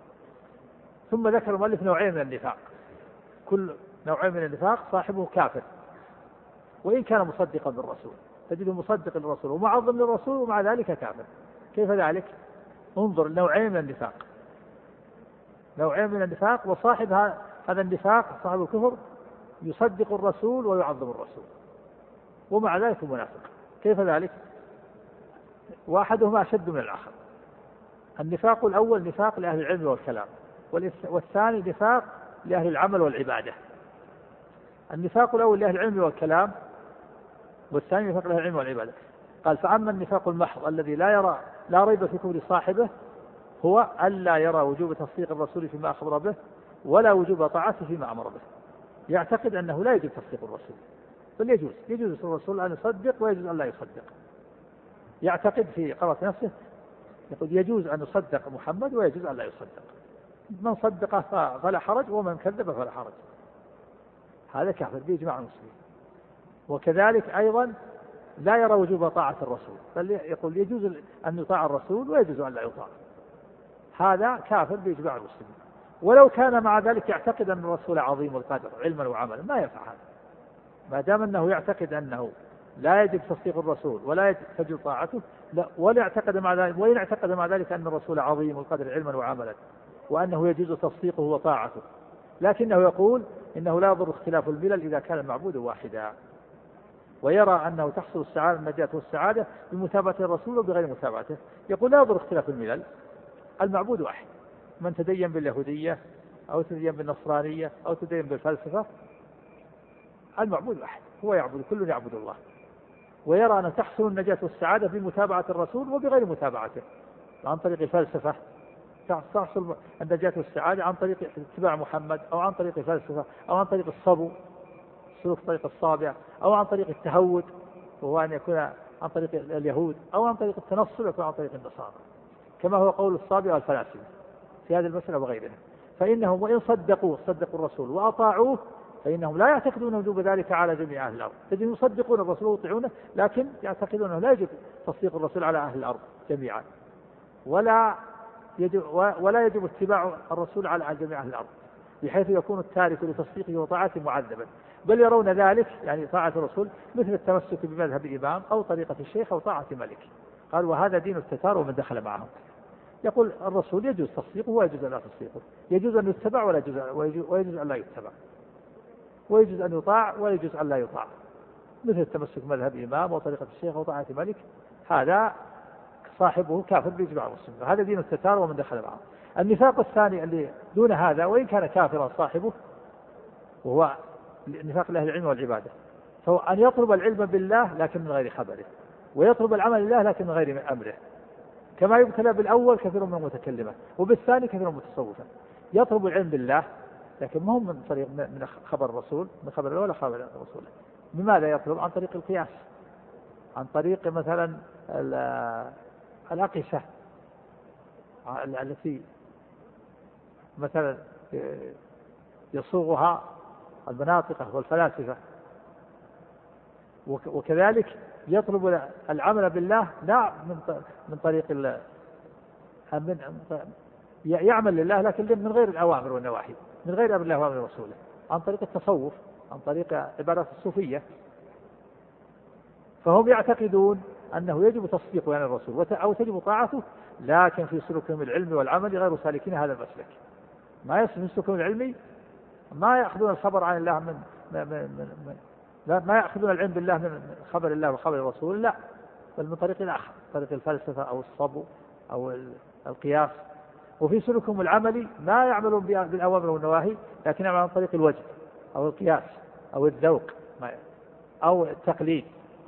ثم ذكر المؤلف نوعين من النفاق، كل نوعين من النفاق صاحبه كافر وإن كان مصدقا بالرسول، تجده مصدق للرسول ومعظم للرسول ومع ذلك كافر. كيف ذلك؟ انظر، نوعين من النفاق، نوعين من النفاق. وصاحب هذا النفاق صاحب الكفر يصدق الرسول ويعظم الرسول ومع ذلك منافق. كيف ذلك؟ واحدهما أشد من الآخر. النفاق الأول نفاق لأهل العلم والكلام، والثاني نفاق لأهل العمل والعبادة. النفاق الأول لأهل العلم والكلام، والثاني نفاق لأهل العلم والعبادة. قال: فأما النفاق المحض الذي لا يرى لا ريب في كفر صاحبه هو ألا يرى وجوب تصديق الرسول فيما أخبر به ولا وجوب طاعته فيما أمر به. يعتقد أنه لا يجب تصديق الرسول، بل يجوز يجوز الرسول أن يصدق ويجوز أن لا يصدق. يعتقد في قرارة نفسه، يقول: يجوز أن يصدق محمد ويجوز أن لا يصدق، من صدقه فلا حرج ومن كذب فلا حرج. هذا كافر بإجماع المسلمين. وكذلك أيضا لا يرى وجوب طاعة الرسول، بل يقول: يجوز أن يطاع الرسول ويجوز أن لا يطاع. هذا كافر بإجماع المسلمين. ولو كان مع ذلك يعتقد أن الرسول عظيم القدر علما وعملا ما ينفع هذا، ما دام أنه يعتقد أنه لا يجب تصديق الرسول ولا يجب طاعته، لا، ولا يعتقد مع ذلك وإن اعتقد مع ذلك أن الرسول عظيم القدر علما وعملا وأنه يجوز تصديقه وطاعته، لكنه يقول إنه لا يضر اختلاف الملل إذا كان المعبود واحدا، ويرى أنه تحصل السعادة النجاة والسعادة بمتابعة الرسول وبغير متابعته. يقول: لا يضر اختلاف الملل، المعبود واحد، من تدين باليهودية أو تدين بالنصرانية أو تدين بالفلسفة، المعبود واحد، هو يعبد، كل يعبد الله. ويرى أن تحصل النجاة والسعادة بمتابعة الرسول وبغير متابعته، عن طريق الفلسفة تحصل النجاة والسعادة عن طريق اتباع محمد أو عن طريق الفلسفة أو عن طريق الصبو سلوك طريق الصابع أو عن طريق التهود وهو أن يكون عن طريق اليهود أو عن طريق التنصر يكون عن طريق النصارى، كما هو قول الصابع والفلاسفة في هذه المسألة وغيرها. فإنهم وإن صدقوه صدقوا الرسول وأطاعوه فإنهم لا يعتقدون وجوب ذلك على جميع أهل الأرض. تجد يصدقون الرسول ويطيعونه لكن يعتقدون أنه لا يجب تصديق الرسول على أهل الأرض جميعا، ولا يجب ولا يجب اتباع الرسول على جميع أهل الأرض، بحيث يكون التارك لتصديقه وطاعته معذبا، بل يرون ذلك يعني طاعة الرسول مثل التمسك بمذهب الإمام أو طريقة الشيخ أو طاعة ملك. قال وهذا دين التتار ومن دخل معهم. يقول الرسول يجوز تصديقه ويجوز أن لا تصديقه، يجوز أن يتبع ولا يجوز ويجوز أن لا يتبع، ويجوز أن يطاع ويجوز أن لا يطاع، مثل التمسك بمذهب الإمام أو طريقة الشيخ أو طاعة ملك، هذا صاحبه كافر بإجماع المسلمين، هذا دين التتار ومن دخل معهم. النفاق الثاني اللي دون هذا وإن كان كافرا صاحبه، وهو نفاق أهل العلم والعبادة، فهو أن يطلب العلم بالله لكن من غير خبره، ويطلب العمل لله لكن من غير أمره، كما يبتلى بالأول كثير من المتكلمة وبالثاني كثير من المتصوفة. يطلب العلم بالله لكن ما هو من طريق من خبر الرسول من خبر الله ولا خبر الرسول. بماذا يطلب؟ عن طريق القياس، عن طريق مثلا الأقيسة التي مثلا يصوغها المناطق والفلاسفة. وكذلك يطلب العمل بالله لا من طريق من يعمل لله لكن من غير الأوامر والنواهي، من غير أمر الله وأمر رسوله، عن طريق التصوف، عن طريق عبادات الصوفية. فهم يعتقدون أنه يجب تصديقه يعني الرسول أو تجب طاعته، لكن في سلوكهم العلمي والعملي غير سالكين هذا المسلك. ما يسلم سلوكهم العلمي، ما يأخذون الخبر عن الله من, من, من, من لا ما يأخذون العلم بالله من خبر الله وخبر الرسول، لا، بل من طريق آخر، طريق الفلسفة أو الصبو أو القياس. وفي سلوكهم العملي ما يعملون بالأوامر والنواهي، لكن يعملون عن طريق الوجه أو القياس أو الذوق أو التقليد.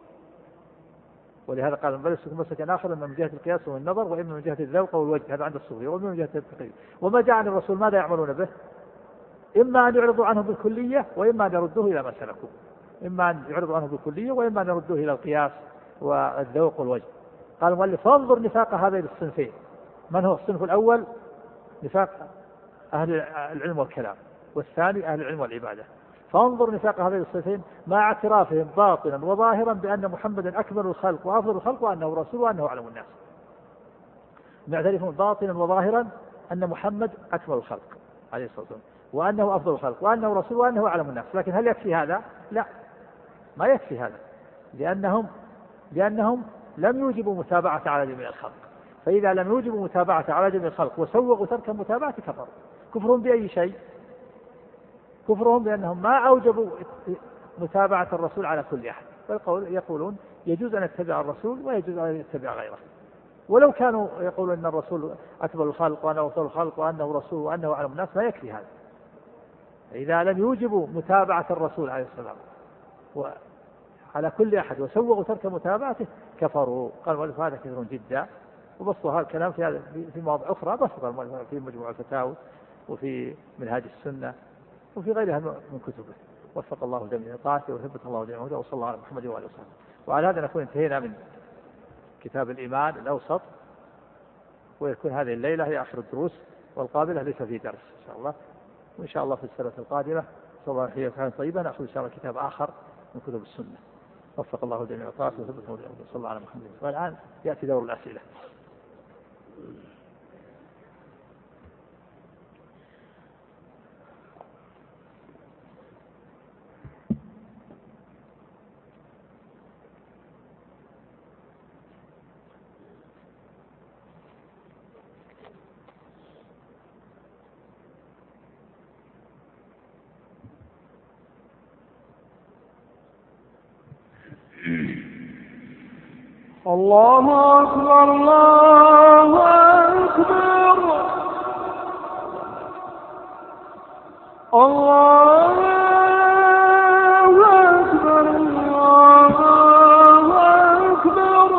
ولهذا قال بل يسلك مسلكا آخر، إما من جهة القياس والنظر، وإما من جهة الذوق والوجه، هذا عند الصوفية، وإما من جهة التقليد. وما جاء عن الرسول ماذا يعملون به؟ إما أن يعرضوا عنه بالكلية، وإما أن يردوه إلى ما سلكوا، إما أن يعرضوا عنه بالكلية، وإما أن يردوه إلى القياس والذوق والوجه. قال المؤلف فانظر نفاق هذين الصنفين. من هو الصنف الأول؟ نفاق أهل العلم والكلام، والثاني أهل العلم والعبادة. فانظر نفاق هذين الصنفين مع اعترافهم باطنا وظاهرا بأن محمدا أكمل الخلق وأفضل الخلق وأنه رسول وأنه أعلم الناس. نعترفهم باطنا وظاهرا أن محمد أكمل الخلق عليه الصلاة والسلام، وأنه أفضل الخلق، وأنه رسول، وأنه أعلم الناس. لكن هل يكفي هذا؟ لا، ما يكفي هذا، لأنهم لأنهم لم يوجبوا متابعة على جميع الخلق. فإذا لم يوجبوا متابعة على جميع الخلق وسوغوا ترك المتابعة كفروا. كفرهم بأي شيء؟ كفرهم بأنهم ما أوجبوا متابعة الرسول على كل أحد، يقولون يجوز أن يتبع الرسول ويجوز أن يتبع غيره، ولو كانوا يقولون أن الرسول أكبر الخلق وأنه أفضل الخلق وأنه رسول وأنه أعلم الناس، ما يكفي هذا. إذا لم يوجبوا متابعة الرسول عليه السلام على كل أحد وسوغوا ترك متابعته كفروا. قال المؤلف هذا كثير جدا، وبسط هذا الكلام في هذا في مواضع أخرى، بسط المؤلف في مجموع الفتاوى وفي منهاج السنة وفي غيرها من كتبه. وفق الله جميع طاعته وثبت الله جميع هداه، وصلى الله على محمد وآله وصحبه. وعلى هذا نكون انتهينا من كتاب الإيمان الأوسط، ويكون هذه الليلة هي آخر الدروس، والقابلة ليس في درس إن شاء الله. وإن شاء الله في السنة القادمة صلى الله عليه وسلم طيبا نأخذ إن شاء الله كتاب آخر من كتب السنة. وفق الله جميع طاعته وثبت الله جميع هداه، صلى الله على محمد. والآن يأتي دور الأسئلة. الله أكبر الله أكبر الله أكبر الله أكبر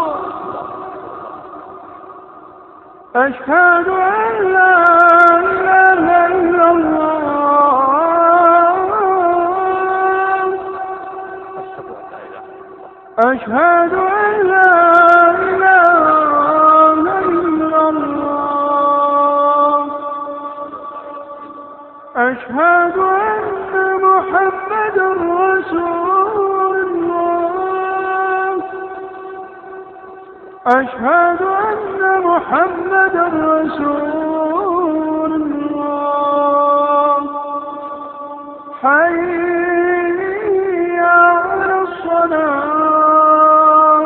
أشهد أن لا إله إلا الله أشهد أن لا أشهد أن محمدا رسول الله أشهد أن محمدا رسول الله. حي على الصلاة،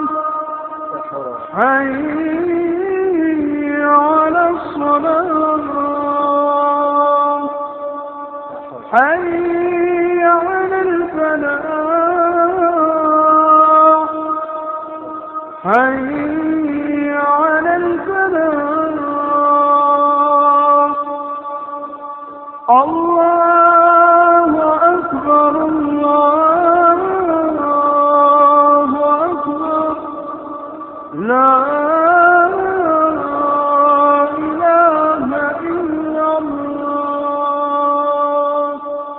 حي على الصلاة، حي على الفلاح، حي على الفلاح. الله أكبر، الله أكبر، لا إله إلا الله.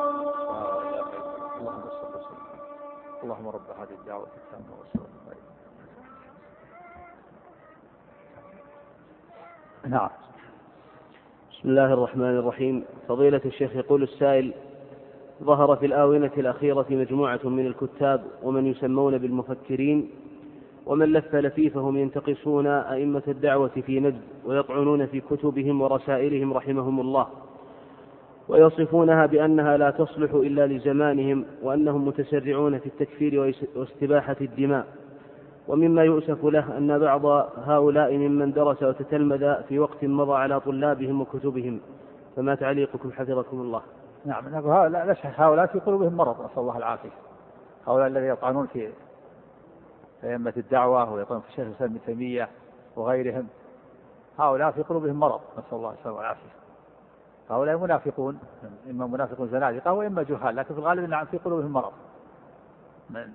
اللهم رب هذه الدعوة التامة والصلاة القائمة. نعم. بسم الله الرحمن الرحيم. فضيلة الشيخ، يقول السائل: ظهر في الآونة الأخيرة مجموعة من الكتاب ومن يسمون بالمفكرين ومن لف لفيفهم ينتقصون أئمة الدعوة في نجد ويطعنون في كتبهم ورسائلهم رحمهم الله، ويصفونها بأنها لا تصلح إلا لزمانهم، وأنهم متسرعون في التكفير واستباحة الدماء. ومما يؤسف له أن بعض هؤلاء ممن درس وتتلمذ في وقت مضى على طلابهم وكتبهم، فما تعليقكم حفظكم الله؟ نعم، هؤلاء لا شك هؤلاء في قلوبهم مرض، نسأل الله العافية. هؤلاء الذين يطعنون في أئمة الدعوة ويطعنون في الشيخ الإسلام ابن تيمية وغيرهم، هؤلاء في قلوبهم مرض، نسأل الله السلامة والعافية. هؤلاء منافقون، إما منافقون زنادقة وإما جهال، لكن في الغالب نعم في قلوبهم مرض. من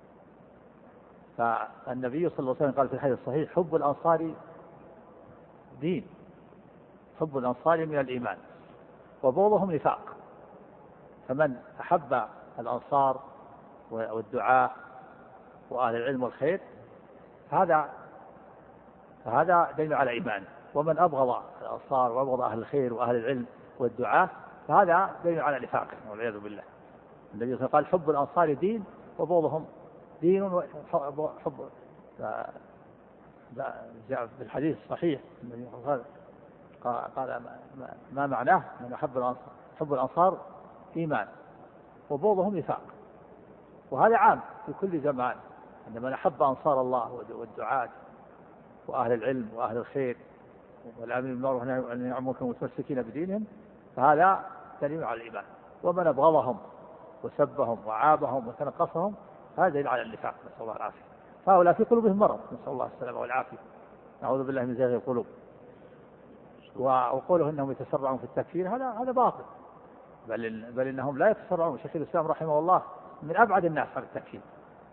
فالنبي صلى الله عليه وسلم قال في الحديث الصحيح: حب الأنصار دين، حب الأنصار من الإيمان، وبغضهم نفاق. فمن أحب الأنصار والدعاء وأهل العلم والخير هذا هذا دليل على إيمانه، ومن أبغض الأنصار وأبغض أهل الخير وأهل العلم والدعاء فهذا دليل على نفاقه والعياذ بالله. النبي صلى الله عليه وسلم قال: حب الأنصار دين وبغضهم دين وحب. جاء في الحديث الصحيح قال ما معناه من أحب الأنصار، حب الأنصار إيمان وبغضهم نفاق. وهذا عام في كل زمان، أن من أحب أنصار الله والدعاة وأهل العلم وأهل الخير والعاملين بالمعروف والنهي عن المنكر والمتمسكين بدينهم فهذا دليل على الإيمان. ومن أبغضهم وسبهم وعابهم وتنقصهم هذا دليل على النفاق، نسأل الله العافية. فهؤلاء في قلوبهم مرض، نسأل الله السلامة والعافية، نعوذ بالله من زيغ القلوب. وقوله إنهم يتسرعون في التكفير هذا هذا باطل، بل بل إنهم لا يتسرعون. شيخ الإسلام رحمه الله من أبعد الناس عن التكفير،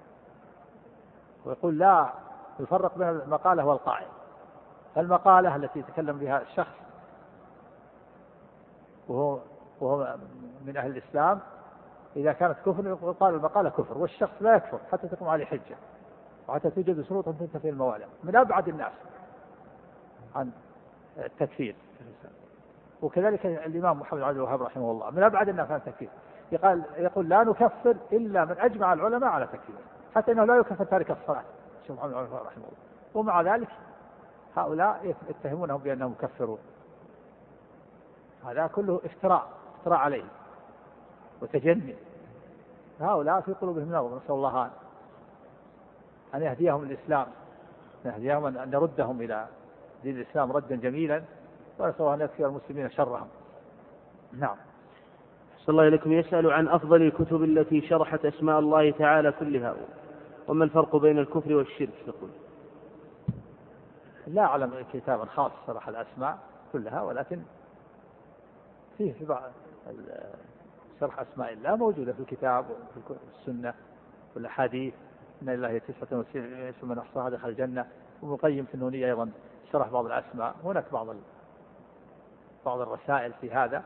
ويقول لا يفرق بين المقالة والقائل. المقالة التي يتكلم بها الشخص وهو وهو من أهل الإسلام إذا كانت كفر يقال المقالة كفر، والشخص لا يكفر حتى تقوم عليه حجة وحتى توجد شروط تنتفي الموانع. من أبعد الناس عن التكفير. وكذلك الإمام محمد بن عبد الوهاب رحمه الله من أبعد الناس عن التكفير، يقال يقول لا نكفر إلا من أجمع العلماء على تكفيره، حتى أنه لا يكفر تارك الصلاة الشيخ محمد بن عبد الوهاب رحمه الله. ومع ذلك هؤلاء يتهمونهم بأنهم مكفرون. هذا كله افتراء افتراء عليه وتجني. هؤلاء في قلوبهم نظر، نسأل الله أن يهديهم الإسلام، أن يهديهم أن نردهم إلى دين الإسلام ردا جميلا، ونسأل الله أن يكفي المسلمين شرهم. نعم. صلى الله عليكم. يسأل عن أفضل الكتب التي شرحت أسماء الله تعالى كلها، وما الفرق بين الكفر والشرك؟ يقول لا أعلم كتابا خاص شرح الأسماء كلها، ولكن فيه في بعض شرح أسماء الله موجودة في الكتاب وفي السنة والأحاديث. إن الله تسعة وتسعين اسما من أحصاها دخل الجنة. وابن القيم في النونية أيضا شرح بعض الأسماء. هناك بعض بعض الرسائل في هذا.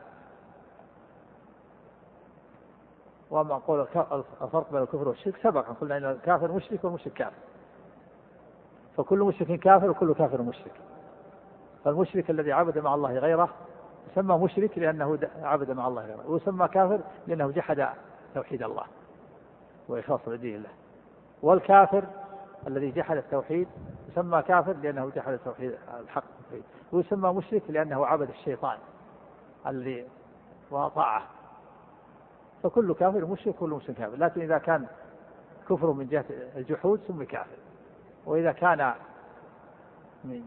وما أقول الفرق بين الكفر والشرك سبق أن قلنا إن الكافر مشرك والمشرك كافر، فكل مشرك كافر وكل كافر مشرك. فالمشرك الذي عبد مع الله غيره يسمى مشرك لأنه عبد مع الله غيره، ويسمى كافر لأنه جحد توحيد الله وإخلاص دين الله. والكافر الذي جحد التوحيد يسمى كافر لأنه جحد توحيد الحق، ويسمى مشرك لأنه عبد الشيطان اللي وأطاعه. فكل كافر مشرك، كل مشرك كافر. لكن إذا كان كفر من جهة الجحود سمي كافر، وإذا كان من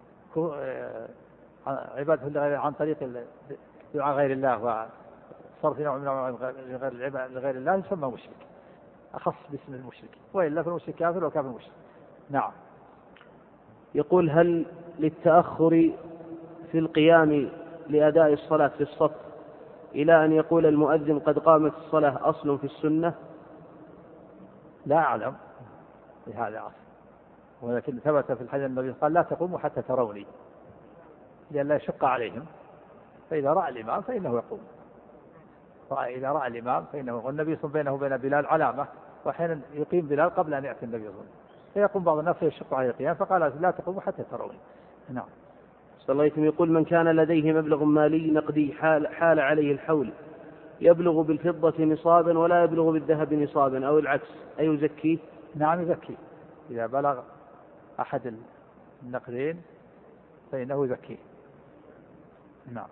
عبادة الله عن طريق دعاء غير الله وصرف نوع من غير الله يسمى مشرك، أخص باسم المشرك، وإلا فالمشرك كافر وكافر مشرك. نعم. يقول: هل للتأخر في القيام لأداء الصلاة في الصف إلى أن يقول المؤذن قد قامت الصلاة أصل في السنة؟ لا أعلم بهذا أصل، ولكن ثبت في الحديث النبي قال: لا تقوموا حتى تروني، لأن لا يشق عليهم. فإذا رأى الإمام فإنه يقوم، إذا رأى الإمام فإنه. والنبي صلى الله عليه وسلم بينه وبين بلال علامة، وأحيانا يقيم بلال قبل أن يأتي النبي صلى الله عليه وسلم، فيقوم بعض الناس يشق عليه القيام، فقال: لا تقوموا حتى تروني. نعم. صلى الله. يقول: من كان لديه مبلغ مالي نقدي حال, حال عليه الحول يبلغ بالفضة نصابا ولا يبلغ بالذهب نصابا أو العكس، أيزكيه؟ نعم يزكيه، إذا بلغ أحد النقدين فإنه يزكيه. نعم.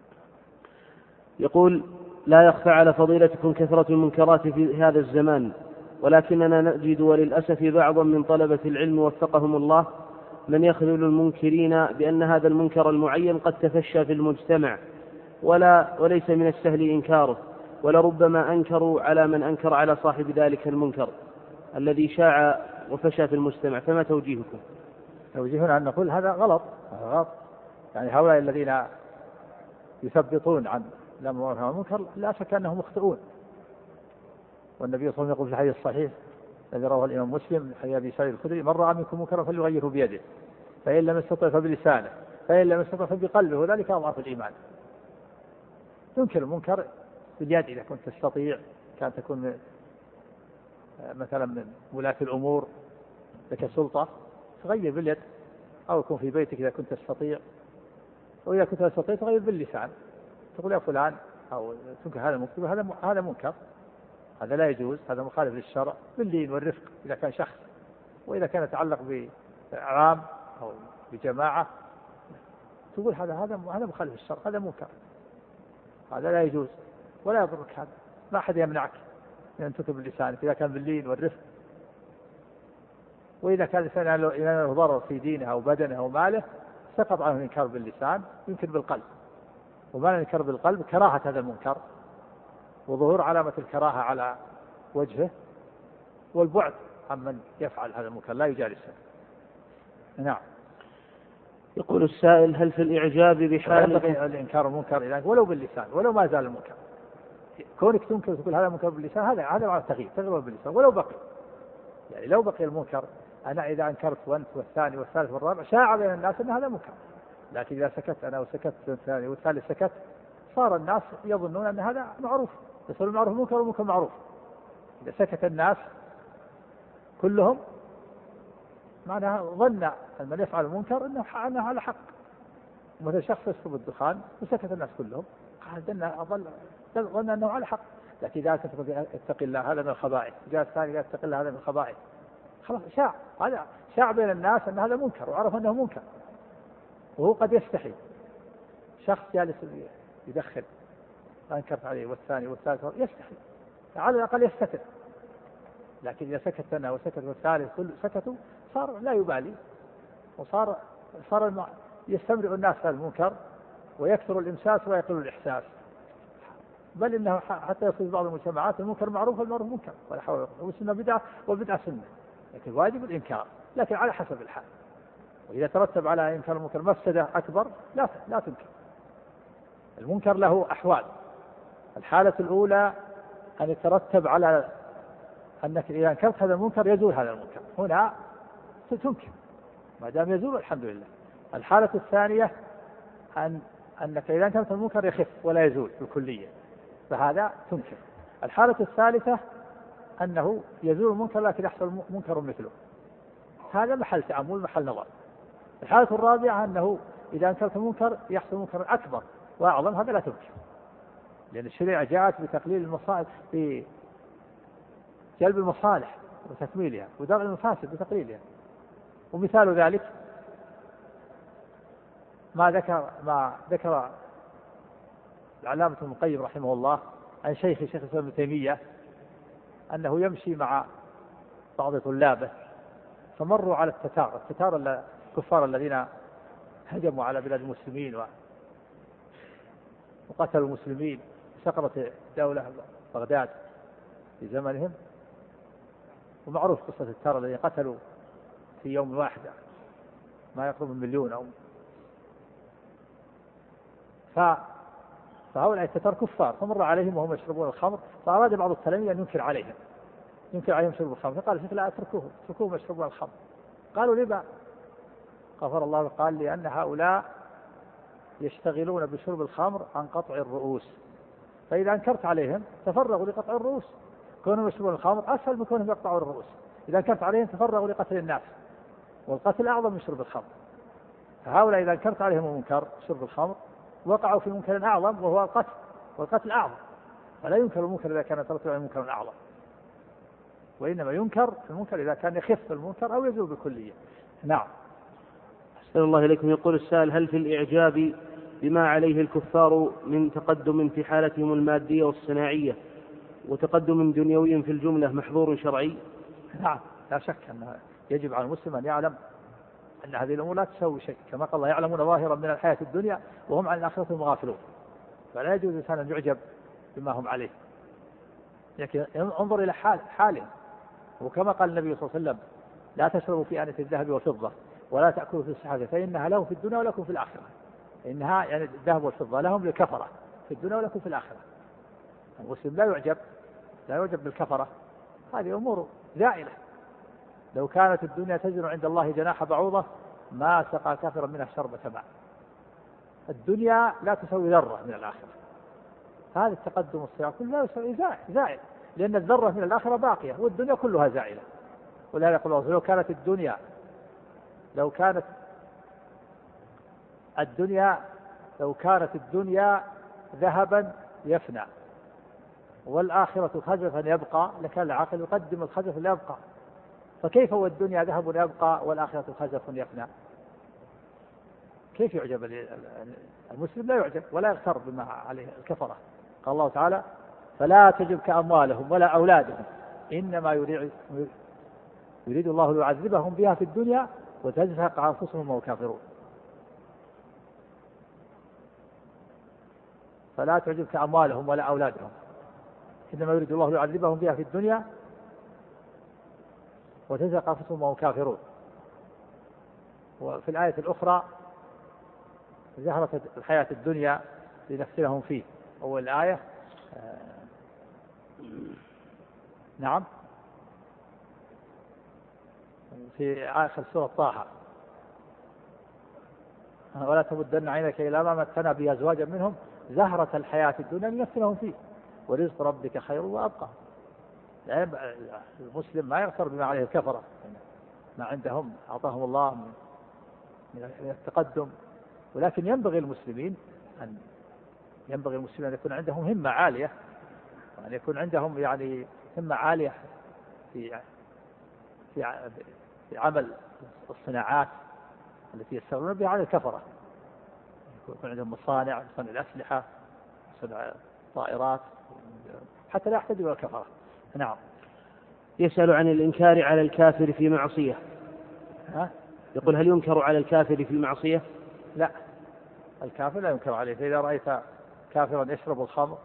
يقول: لا يخفى على فضيلتكم كثرة المنكرات في هذا الزمان، ولكننا نجد وللأسف بعضا من طلبة العلم وفقهم الله من يخذل المنكرين بأن هذا المنكر المعين قد تفشى في المجتمع ولا وليس من السهل إنكاره، ولربما أنكروا على من أنكر على صاحب ذلك المنكر الذي شاع وفشى في المجتمع، فما توجيهكم؟ توجيهنا أن نقول هذا غلط، هذا غلط. يعني هؤلاء الذين يثبطون عن الأمر والنهي عن المنكر لا شك أنهم مخطئون. والنبي صلى الله عليه وسلم يقول في الحديث الصحيح الذي رواه الإمام مسلم من حديث أبي سعيد الخدري: من رأى منكم منكرا فليغيره بيده، فإن لم يستطع فبلسانه، فإن لم يستطع فبقلبه، وذلك أضعف الإيمان. تنكر المنكر باليد إذا كنت تستطيع، كان تكون مثلا من ولاة الأمور لك سلطة تغير باليد، أو يكون في بيتك إذا كنت تستطيع، وإذا كنت تستطيع تغير باللسان، تقول يا فلان أو تنكر هذا منكر، هذا هذا منكر، هذا لا يجوز، هذا مخالف للشرع، باللين والرفق إذا كان شخص. وإذا كان يتعلق بعام أو بجماعة تقول هذا هذا هذا مخالف للشرع، هذا منكر، هذا لا يجوز ولا يضرك، هذا ما أحد يمنعك من أن تكتب باللسان إذا كان باللين والرفق. وإذا كان الإنسان له ضرر في دينه أو بدنه أو ماله سقط عنه الإنكار باللسان، يمكن بالقلب. وما الإنكار بالقلب كراهة هذا المنكر وظهور علامة الكراهة على وجهه، والبعد عمن يفعل هذا المنكر لا يجالسه. نعم. يقول السائل: هل في الإعجاب بحال الإنكار المنكر ولو باللسان ولو ما زال المنكر، كونك تنكر تقول هذا منكر باللسان هذا هذا معنى تغيير تغيير باللسان ولو بقي، يعني لو بقي المنكر أنا إذا أنكرت وأنت والثاني والثالث والرابع شاع بين الناس أن هذا منكر، لكن إذا سكت أنا وسكت الثاني والثالث سكت صار الناس يظنون أن هذا معروف، يصير المعروف منكر والمنكر معروف. إذا سكت الناس كلهم معناها ظن من يفعل المنكر أنه على حق. مثل شخص يشرب الدخان وسكت الناس كلهم ظن أنه على حق، لكن إذا كنت اتق الله هذا من الخبائث، جاء الثاني قال اتق الله هذا من الخبائث، خلاص شاع، هذا شاع بين الناس أن هذا منكر وعرف أنه منكر، وهو قد يستحي. شخص جالس يدخل أنكرت عليه والثاني والثالث يستحي، على الأقل يستتر، لكن إذا سكت أنا وسكت والثالث كل سكتوا صار لا يبالي، وصار صار يستمر الناس في المنكر ويكثر الإمساس ويقل الإحساس، بل إنه حتى يصير بعض المجتمعات المنكر معروف والمعروف منكر ولا حول ولا قوة، والسنة بدعة والبدعة سنة، لكن واجب الإنكار لكن على حسب الحال. وإذا ترتب على إنكار المنكر مفسدة أكبر لا لا تنكر. المنكر له أحوال، الحالة الأولى أن يترتب على أنك إذا أنكرت هذا المنكر يزول هذا المنكر، هنا تنكر ما دام يزول الحمد لله. الحالة الثانية أن أنك إذا أنكرت المنكر يخف ولا يزول بالكلية، فهذا تنكر. الحالة الثالثة أنه يزول المنكر لكن يحصل منكر مثله، هذا محل تأمل محل نظر. الحالة الرابعة أنه إذا أنكرت المنكر يحصل منكر أكبر وأعظم، هذا لا تنكر، لأن الشريعة جاءت بتقليل المصالح، بجلب المصالح وتكميلها ودرء المفاسد بتقليلها. ومثال ذلك ما ذكر ما ذكر العلامة ابن القيم رحمه الله عن شيخ شيخ الإسلام ابن تيمية أنه يمشي مع بعض طلابه فمروا على التتار التتار الكفار الذين هجموا على بلاد المسلمين وقتلوا المسلمين، سقطت دولة بغداد في زمنهم، ومعروف قصة التتار الذين قتلوا في يوم واحد ما يقرب من مليون أو ف... فهؤلاء التتار كفار، فمر عليهم وهم يشربون الخمر، فأراد بعض التلاميذ أن ينكر عليهم ينكر عليهم شرب الخمر، فقال الشيخ لا اتركوهم اتركوهم يشربون الخمر. قالوا لما؟ غفر الله، قال لأن هؤلاء يشتغلون بشرب الخمر عن قطع الرؤوس، فإذا أنكرت عليهم تفرغوا لقطع الرؤوس، كونهم يشربون الخمر أسهل من كونهم يقطعون الرؤوس، إذا أنكرت عليهم تفرغوا لقتل الناس، والقتل أعظم من شرب الخمر. فهؤلاء إذا أنكرت عليهم المنكر شرب الخمر وقعوا في منكر أعظم وهو القتل، والقتل أعظم، فلا ينكر المنكر إذا كان يترتب على منكر أعظم، وإنما ينكر المنكر إذا كان يخف المنكر أو يزول بالكلية. نعم. أحسن الله إليكم. يقول السائل: هل في الإعجاب بما عليه الكفار من تقدم في حالتهم المادية والصناعية وتقدم دنيوي في الجملة محظور شرعي؟ نعم، لا شك أن يجب على المسلم أن يعلم أن هذه الأمور لا تسوي شيء، كما قال الله: يعلمون ظاهرا من الحياة الدنيا وهم عن الآخرة هم غافلون. فلا يجوز الإنسان أن يعجب بما هم عليه، لكن انظر إلى حال حالهم. وكما قال النبي صلى الله عليه وسلم: لا تشربوا في آنية الذهب والفضة ولا تأكلوا في الصحافة فإنها لهم في الدنيا ولكم في الآخرة. إنها يعني الذهب والفضة لهم للكفرة في الدنيا ولكم في الآخرة. المسلم لا يعجب لا يعجب بالكفرة، هذه أمور زائلة. لو كانت الدنيا تزن عند الله جناح بعوضة ما سقى كافرا منها شربة ماء. الدنيا لا تسوي ذرة من الآخرة، هذا التقدم والصياح كله لا يسوي زائل، لأن الذرة من الآخرة باقية والدنيا كلها زائلة. ولهذا يقول الله: لو كانت الدنيا لو كانت الدنيا لو كانت الدنيا ذهبا يفنى والآخرة خزفا يبقى لكان العاقل يقدم الخزف ليبقى، فكيف والدنيا ذهب يبقى والآخرة خزف يفنى؟ كيف يعجب المسلم؟ لا يعجب ولا يغتر بما عليه الكفرة. قال الله تعالى: فلا تعجبك أموالهم ولا أولادهم إنما يريد, يريد الله ليعذبهم بها في الدنيا وتزهق أنفسهم وهم كافرون. فلا تعجبك أموالهم ولا أولادهم إنما يريد الله ليعذبهم بها في الدنيا وتزهق أنفسهم وهم كافرون. وفي الآية الأخرى: زهرة الحياة الدنيا لنفتنهم فيه. أول الآية آه نعم في آخر سورة طه: ولا تمدن عينك إلى ما متعنا به أزواجا منهم زهرة الحياة الدنيا لنفتنهم فيه ورزق ربك خير وأبقى. المسلم ما يغتر بما عليه الكفرة، ما عندهم أعطاهم الله من التقدم، ولكن ينبغي المسلمين أن ينبغي المسلمين أن يكون عندهم همة عالية، وأن يكون عندهم يعني همة عالية في في في عمل الصناعات التي يستغلون بها على الكفرة. يكون عندهم مصانع، صنع الأسلحة، صنع الطائرات، حتى لا يحتاجوا إلى الكفرة. نعم. يسأل عن الإنكار على الكافر في معصية. ها؟ يقول: هل ينكر على الكافر في معصية؟ لا، الكافر لا ينكر عليه. فإذا رأيت كافرا يشرب الخمر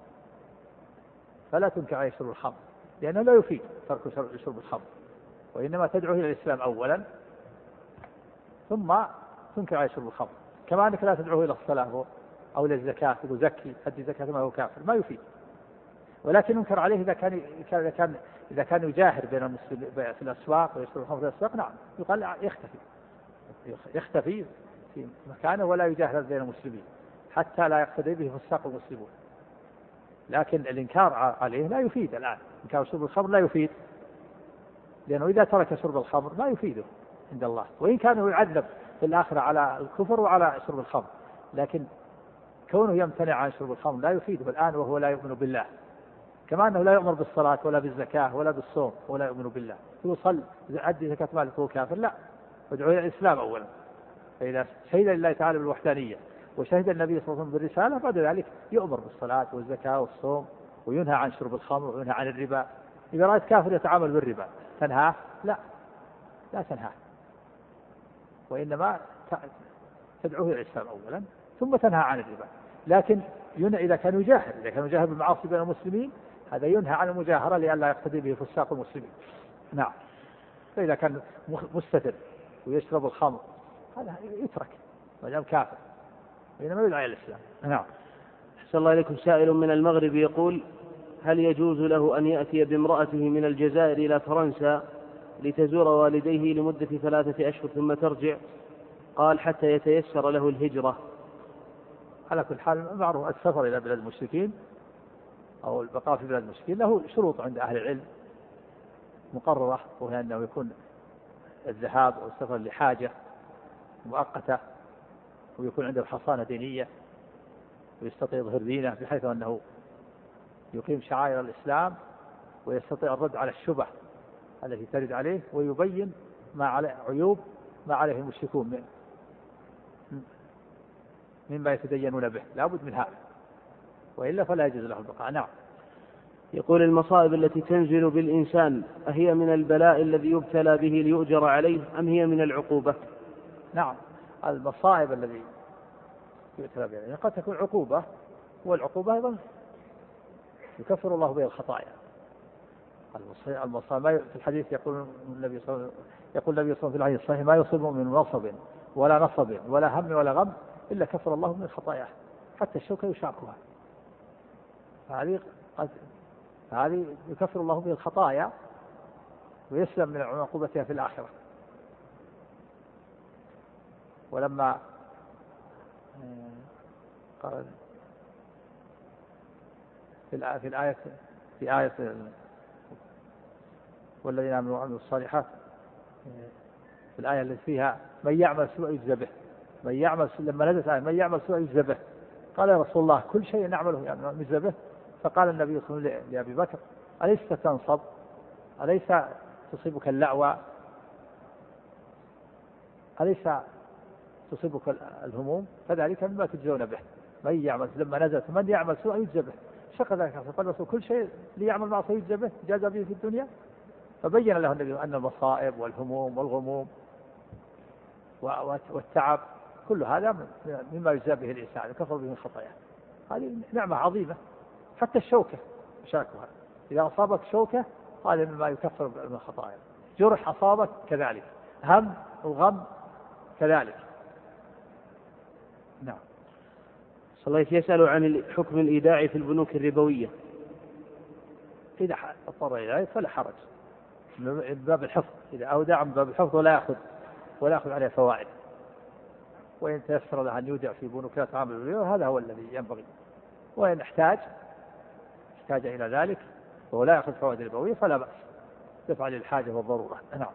فلا تنكر عليه شرب الخمر، لأنه لا يفيد ترك شرب الخمر، وإنما تدعو إلى الإسلام أولا ثم تنكر عليه شرب الخمر، كما أنك لا تدعوه إلى الصلاة أو إلى الزكاة، تقول زكي أدي زكاة ما هو كافر، ما يفيد. ولكن ينكر عليه إذا كان إذا كان إذا كان يجاهر بين المسلمين في الأسواق ويشرب الخمر في الأسواق، نعم يقال يختفي يختفي في مكانه ولا يجاهر بين المسلمين حتى لا يقتدي به فساق المسلمون. لكن الإنكار عليه لا يفيد الآن، إنكار شرب الخمر لا يفيد، لأنه إذا ترك شرب الخمر ما يفيده عند الله، وإن كان يعذب في الآخرة على الكفر وعلى شرب الخمر، لكن كونه يمتنع عن شرب الخمر لا يفيده الآن وهو لا يؤمن بالله، كما أنه لا يؤمر بالصلاة ولا بالزكاة ولا بالصوم ولا يؤمن بالله. يوصل أدي زكاة مالك وهو كافر؟ لا، ادعو إلى الإسلام أولا فإذا شهد لله تعالى بالوحدانية وشهد النبي صلى الله عليه وسلم بالرسالة بعد ذلك يؤمر بالصلاة والزكاة والصوم وينهى عن شرب الخمر وينهى عن الربا. إذا رأيت كافر يتعامل بالربا تنهاه؟ لا، لا تنهاه، وإنما تدعوه إلى الإسلام أولا ثم تنهى عن الربا. لكن ينهى إذا كان يجاهر، إذا كان يجاهر بالمعاصي بين المسلمين هذا ينهى عن المجاهرة لئلا يقتدي به فساق المسلمين. نعم. فإذا كان مستتر ويشرب الخمر هذا يترك ما دام كافر، وإنما يدعى إلى الإسلام. نعم. أحسن الله إليكم. سائل من المغرب يقول: هل يجوز له أن يأتي بامرأته من الجزائر إلى فرنسا لتزور والديه لمدة ثلاثة أشهر ثم ترجع؟ قال: حتى يتيسر له الهجرة. على كل حال معروف السفر إلى بلاد المشركين أو البقاء في بلاد المشركين له شروط عند أهل العلم مقررة، وهي أنه يكون الذهاب أو السفر لحاجة مؤقتة، ويكون عنده حصانة دينية ويستطيع يظهر دينه بحيث أنه يقيم شعائر الإسلام ويستطيع الرد على الشبه التي ترد عليه، ويبين ما عليه عيوب ما عليه المشركون من مما يتدينون به، لا بد من هذا، وإلا فلا يجوز له البقاء. نعم. يقول: المصائب التي تنزل بالإنسان أهي من البلاء الذي يبتلى به ليؤجر عليه أم هي من العقوبة؟ نعم، المصائب الذي يبتلى بها قد تكون عقوبة، والعقوبة أيضا يكفر الله بها الخطايا. المصائب في الحديث يقول النبي صلى الله عليه وسلم يقول النبي صلى الله عليه وسلم الصحيح: ما يصيب من نصب ولا نصب ولا هم ولا غم إلا كفر الله من الخطايا، حتى الشوكة يشاكها. هذه قد هذه يكفر الله بها الخطايا ويسلم من عقوبتها في الآخرة. ولما قال في الآية في آية والذين آمنوا وعملوا الصالحات، في الآية التي فيها من يعمل سوء يجزى به، من يعمل لما نزلت آية من يعمل سوء يجزى به، قال: يا رسول الله كل شيء نعمله يعني يجزى به. فقال النبي صلى الله عليه وسلم لأبي بكر: أليس تنصب؟ أليس تصيبك اللعوى؟ أليس تصيبك الهموم؟ فذلك مما تجزون به. من يعمل لما نزلت من يعمل سوء يجزى به، شق ذلك. فقال الرسول: كل شيء ليعمل معصية يجزى به جاز به في الدنيا. فبين له النبي أن المصائب والهموم والغموم والتعب كل هذا مما يجزى به الإنسان يكفر به الخطايا. هذه نعمة عظيمة. حتى الشوكة شاكها، إذا أصابك شوكة هذا مما يكفر من الخطايا. جرح أصابك كذلك، هم وغم كذلك. نعم. صلى الله يسأل عن حكم الإيداع في البنوك الربوية. إذا اضطر إلى ذلك فلا حرج، من باب الحفظ. إذا أودع من باب الحفظ ولا يأخذ ولا يأخذ عليه فوائد. وإن تيسر له أن يودع في بنوك لا تعامل بالربا هذا هو الذي ينبغي. وإن احتاج احتاج إلى ذلك وهو لا يأخذ فوائد ربوية فلا بأس، يفعل الحاجة والضرورة. نعم.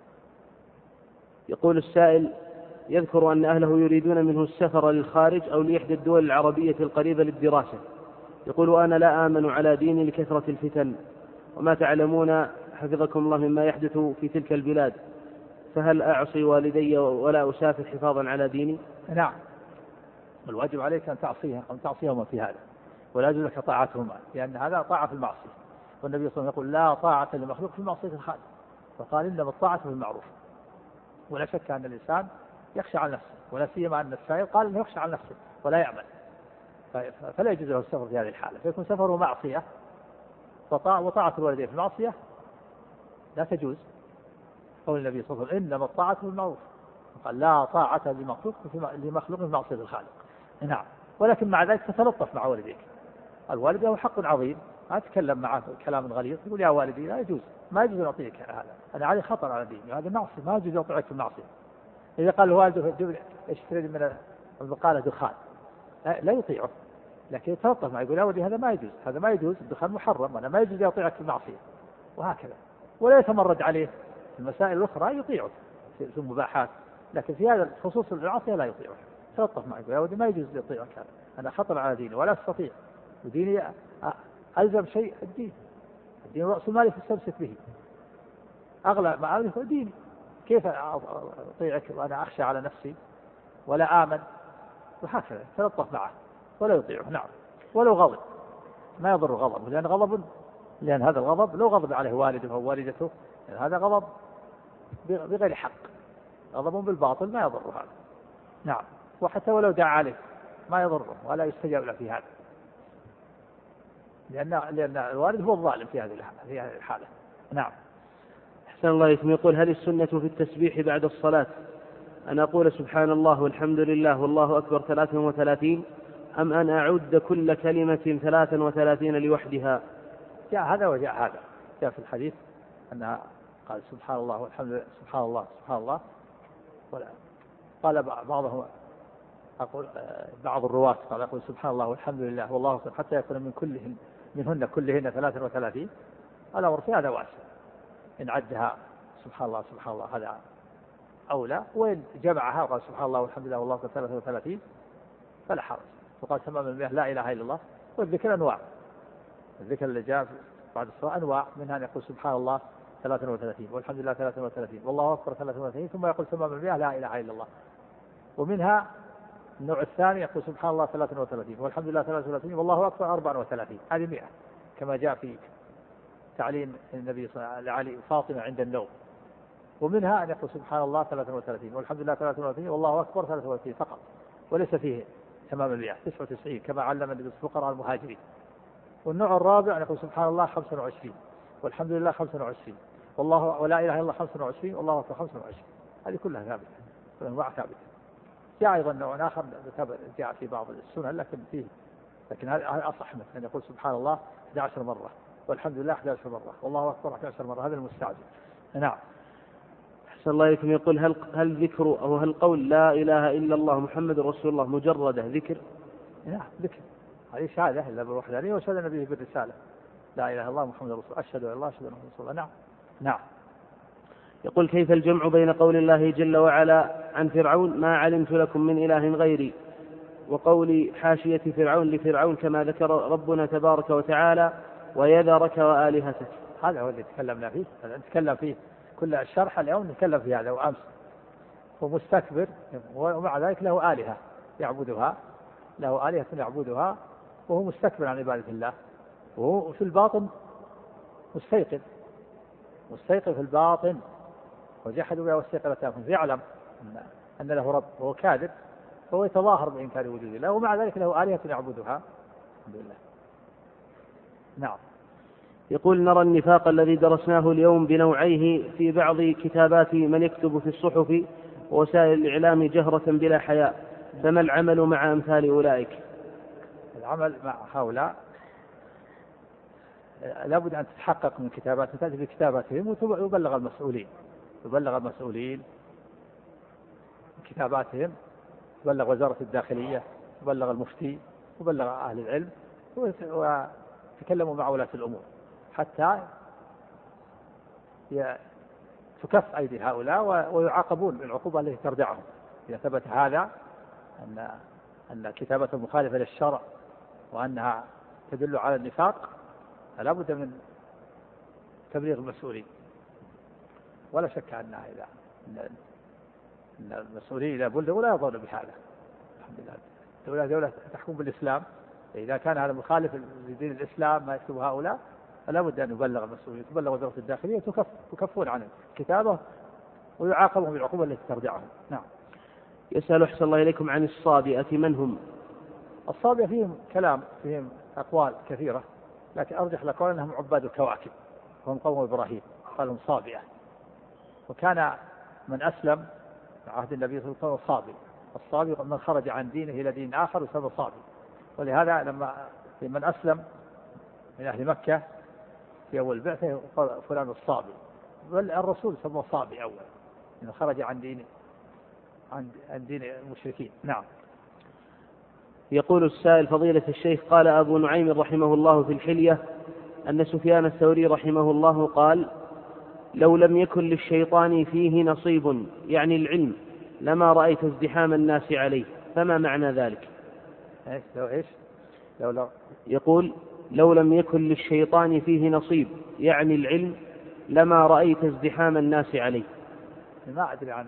يقول السائل: يذكر أن أهله يريدون منه السفر للخارج أو لإحدى الدول العربية القريبة للدراسة. يقول: أنا لا آمن على ديني لكثرة الفتن، وما تعلمون حفظكم الله مما يحدث في تلك البلاد، فهل أعصي والدي ولا أسافر حفاظا على ديني؟ نعم، الواجب عليك أن تعصيها أو تعصيهما في هذا، ولا يجوز لك طاعتهما، لأن هذا طاعة في المعصية. والنبي صلى الله عليه وسلم يقول: لا طاعة لمخلوق في معصية الخالق. فقال: إنما الطاعة في المعروف. ولا شك أن الإنسان يخشى على نفسه، ولا سيما أن السائل قال إنه يخشى على نفسه ولا يعمل، فلا يجوز له السفر في هذه الحالة، فيكون سفره معصية. وطاعة الوالدين في المعصية لا تجوز. قول النبي صلى الله عليه وسلم: إنما الطاعة في المعروف. قال: لا طاعة لمخلوق لمخلوق في معصية الخالق. نعم. ولكن مع ذلك تتلطف مع والديك. الوالد له حق عظيم، ما تتكلم معه كلام غليظ، يقول: يا والدي لا يجوز، ما يجوز أن أعطيك هذا، أنا عليه خطر على ديني، هذا معصية، ما يجوز أعطيك في المعصية. إذا قال الوالد: اشتري من البقالة دخان، لا يطيعه، لكن يتلطف معه، يقول: يا ولدي هذا ما يجوز، هذا ما يجوز، الدخان محرم، أنا ما يجوز أطيعك في المعصية، وهكذا. ولا يتمرد عليه في المسائل الأخرى، يطيعه في المباحات، لكن في هذا الخصوص المعصية لا يطيعه، تلطف معه، يقول: يا ولدي ما يجوز أطيعك هذا، أنا خطر على ديني ولا أستطيع، وديني ألزم شيء الدين، الدين رأس المال فاستمسك به، أغلى ما أملك ديني، كيف أطيعك وأنا أخشى على نفسي ولا آمن، وهكذا تلطف معه ولا يطيعه. نعم، ولو غضب ما يضر غضبه، لأن غضب لأن هذا الغضب لو غضب عليه والده أو والدته هذا غضب بغير حق، غضب بالباطل ما يضر هذا. نعم، وحتى ولو دعا عليه ما يضره ولا يستجاب له في هذا، لأن لأن الوالد هو الظالم في هذه الحالة. نعم. أحسن الله إليكم. يقول: هل السنة في التسبيح بعد الصلاة أن أقول سبحان الله والحمد لله والله أكبر ثلاثا وثلاثين، أم أن أعد كل كلمة ثلاثا وثلاثين لوحدها؟ جاء هذا وجاء هذا. جاء في الحديث أنها قال سبحان الله والحمد لله سبحان الله سبحان الله، ولا قال بعضهم أقول بعض الرواة قال أقول سبحان الله والحمد لله والله أكبر حتى يكون من كلهن منهن كلهن ثلاثا وثلاثين. الأمر في هذا واسع، إن عدها سبحان الله سبحان الله هذا أولى، وإن جمعها وقال سبحان الله والحمد لله والله أكبر ثلاثا وثلاثين فلا حرج. وقال تمام المئة لا إله إلا الله. والذكر أنواع، الذكر اللي جاء بعد الصلاة أنواع، منها أن يقول سبحان الله ثلاثا وثلاثين والحمد لله ثلاثا وثلاثين والله أكبر ثلاثا وثلاثين ثم يقول تمام المئة لا إله إلا الله. ومنها النوع الثاني يقول سبحان الله ثلاثا وثلاثين والحمد لله ثلاثا وثلاثين والله أكبر أربعا وثلاثين، هذه مئة كما جاء في تعليم النبي صلى الله عليه وسلم لعلي فاطمة عند النوم. ومنها أن يقول سبحان الله ثلاثا وثلاثين والحمد لله ثلاثا وثلاثين والله أكبر ثلاثا وثلاثين فقط، وليس فيه تمام المئة تسعة وتسعين كما علم النبي الفقراء المهاجرين. والنوع الرابع أن يقول سبحان الله خمسا وعشرين والحمد لله خمسا وعشرين والله ولا إله إلا الله خمسا وعشرين والله أكبر خمسا وعشرين. هذه كلها ثابتة، أنواع ثابتة. جاء أيضا نوع آخر جاء في بعض السنن لكن فيه لكن هذا أصح منه، أن يقول سبحان الله أحد عشر مرة والحمد لله أحد عشر مرة والله أكبر أحد عشر مرة، هذا المستعجل. نعم. أحسن الله إليكم. يقول: هل هل ذكر أو هل قول لا إله إلا الله محمد رسول الله مجرده ذكر؟ نعم ذكر، هذه شهادة إلا بالوحدانية وشهد النبي بالرسالة، لا إله إلا الله محمد رسول الله، أشهد أن الله أشهد أن رسول الله. نعم. نعم. يقول: كيف الجمع بين قول الله جل وعلا عن فرعون ما علمت لكم من إله غيري وقول حاشية فرعون لفرعون كما ذكر ربنا تبارك وتعالى ويذرك وآلهتك؟ هذا هو اللي تكلمنا فيه، هذا نتكلم فيه كل الشرح اليوم نتكلم في هذا. وأمس هو مستكبر ومع ذلك له آلهة يعبدها، له آلهة يعبدها وهو مستكبر عن عبادة الله، وهو في الباطن مستيقظ مستيقظ في الباطن وجحدوا بها واستيقظتها أنفسهم، يعلم أن له رب وهو كاذب، فهو يتظاهر بإنكار وجود الله ومع ذلك له آلهة يعبدها. الحمد لله. نعم. يقول: نرى النفاق الذي درسناه اليوم بنوعيه في بعض كتابات من يكتب في الصحف ووسائل الإعلام جهرة بلا حياء، فما العمل مع أمثال أولئك؟ العمل مع هؤلاء لابد أن تتحقق من كتاباتهم، تأتي بكتاباتهم ويبلغ المسؤولين يبلغ المسؤولين كتاباتهم، يبلغ وزارة الداخلية، يبلغ المفتي، يبلغ أهل العلم، ويتكلموا مع ولاة الأمور حتى تكف أيدي هؤلاء ويعاقبون بالعقوبة التي تردعهم. إذا ثبت هذا أن أن كتابة مخالفة للشرع وأنها تدل على النفاق فلا بد من تبليغ المسؤولين، ولا شك أنها إذا أن المسؤولين إذا بلغوا لا يضرون بهذا. الحمد لله. دولة دولة تحكم بالإسلام، إذا كان هذا مخالف لدين الإسلام ما يكتب هؤلاء فلا بد أن يبلغ المسؤولين، تبلغ وزارة الداخلية تكفون عن كتابه ويعاقبهم بالعقوبة التي ترجعهم. نعم. يسأل أحسن الله إليكم عن الصابئة، من هم؟ الصابئة فيهم كلام، فيهم أقوال كثيرة، لكن أرجح لقول أنهم عباد الكواكب، هم قوم إبراهيم قالهم صابئة. وكان من أسلم عهد النبي صلى الله عليه وسلم صابئ، الصابئ من خرج عن دينه إلى دين آخر وسمى صابئ. ولهذا لما من أسلم من أهل مكة في أول بعثة قال فلان الصابئ، بل الرسول سمى صابئ أول إنه خرج عن دين عن دين المشركين. نعم. يقول السائل: فضيلة الشيخ، قال أبو نعيم رحمه الله في الحلية أن سفيان الثوري رحمه الله قال: لو لم يكن للشيطان فيه نصيب يعني العلم لما رأيت ازدحام الناس عليه، فما معنى ذلك؟ إيش لو إيش لو لو يقول: لو لم يكن للشيطان فيه نصيب يعني العلم لما رأيت ازدحام الناس عليه. ما أدري عن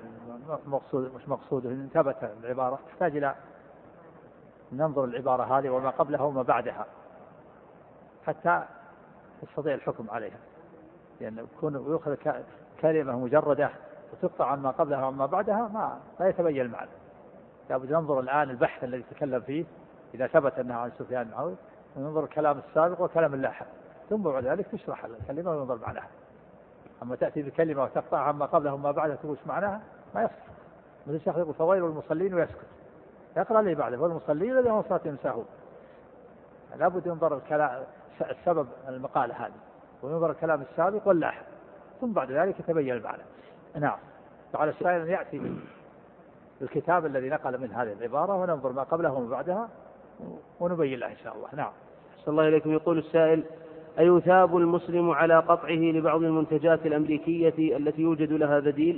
مقصود مش مقصوده إن ثبت العبارة تحتاج إلى ننظر العبارة هذه وما قبلها وما بعدها حتى يستطيع الحكم عليها، لأن يعني يكون يأخذ كلمة مجردة وتقطع عن ما قبلها وما بعدها ما لا يتبين المعنى. لابد ننظر الآن البحث الذي تكلم فيه إذا ثبت أنها عن سفيان بن عوية، وننظر الكلام السابق وكلام اللاحق، ثم بعد ذلك تشرح الكلمة وننظر معناها. أما تأتي بكلمة وتقطع عما قبلها وما بعدها تقول معناها ما يصح. مثل الشيخ يقول فويل المصلين ويسكت، يقرأ لي بعده والمصلين الذين هم صلاتهم ساهون. لابد ينظر الكلام السبب المقالة هذه وينظر الكلام السابق واللاحق، ثم بعد ذلك يتبين المعنى. نعم. فعلى السائل أن يأتي الكتاب الذي نقل من هذه العبارة وننظر ما قبله وما بعدها ونبين له إن شاء الله. نعم. صلى الله عليكم. يقول السائل: أيثاب المسلم على قطعه لبعض المنتجات الأمريكية التي يوجد لها بديل؟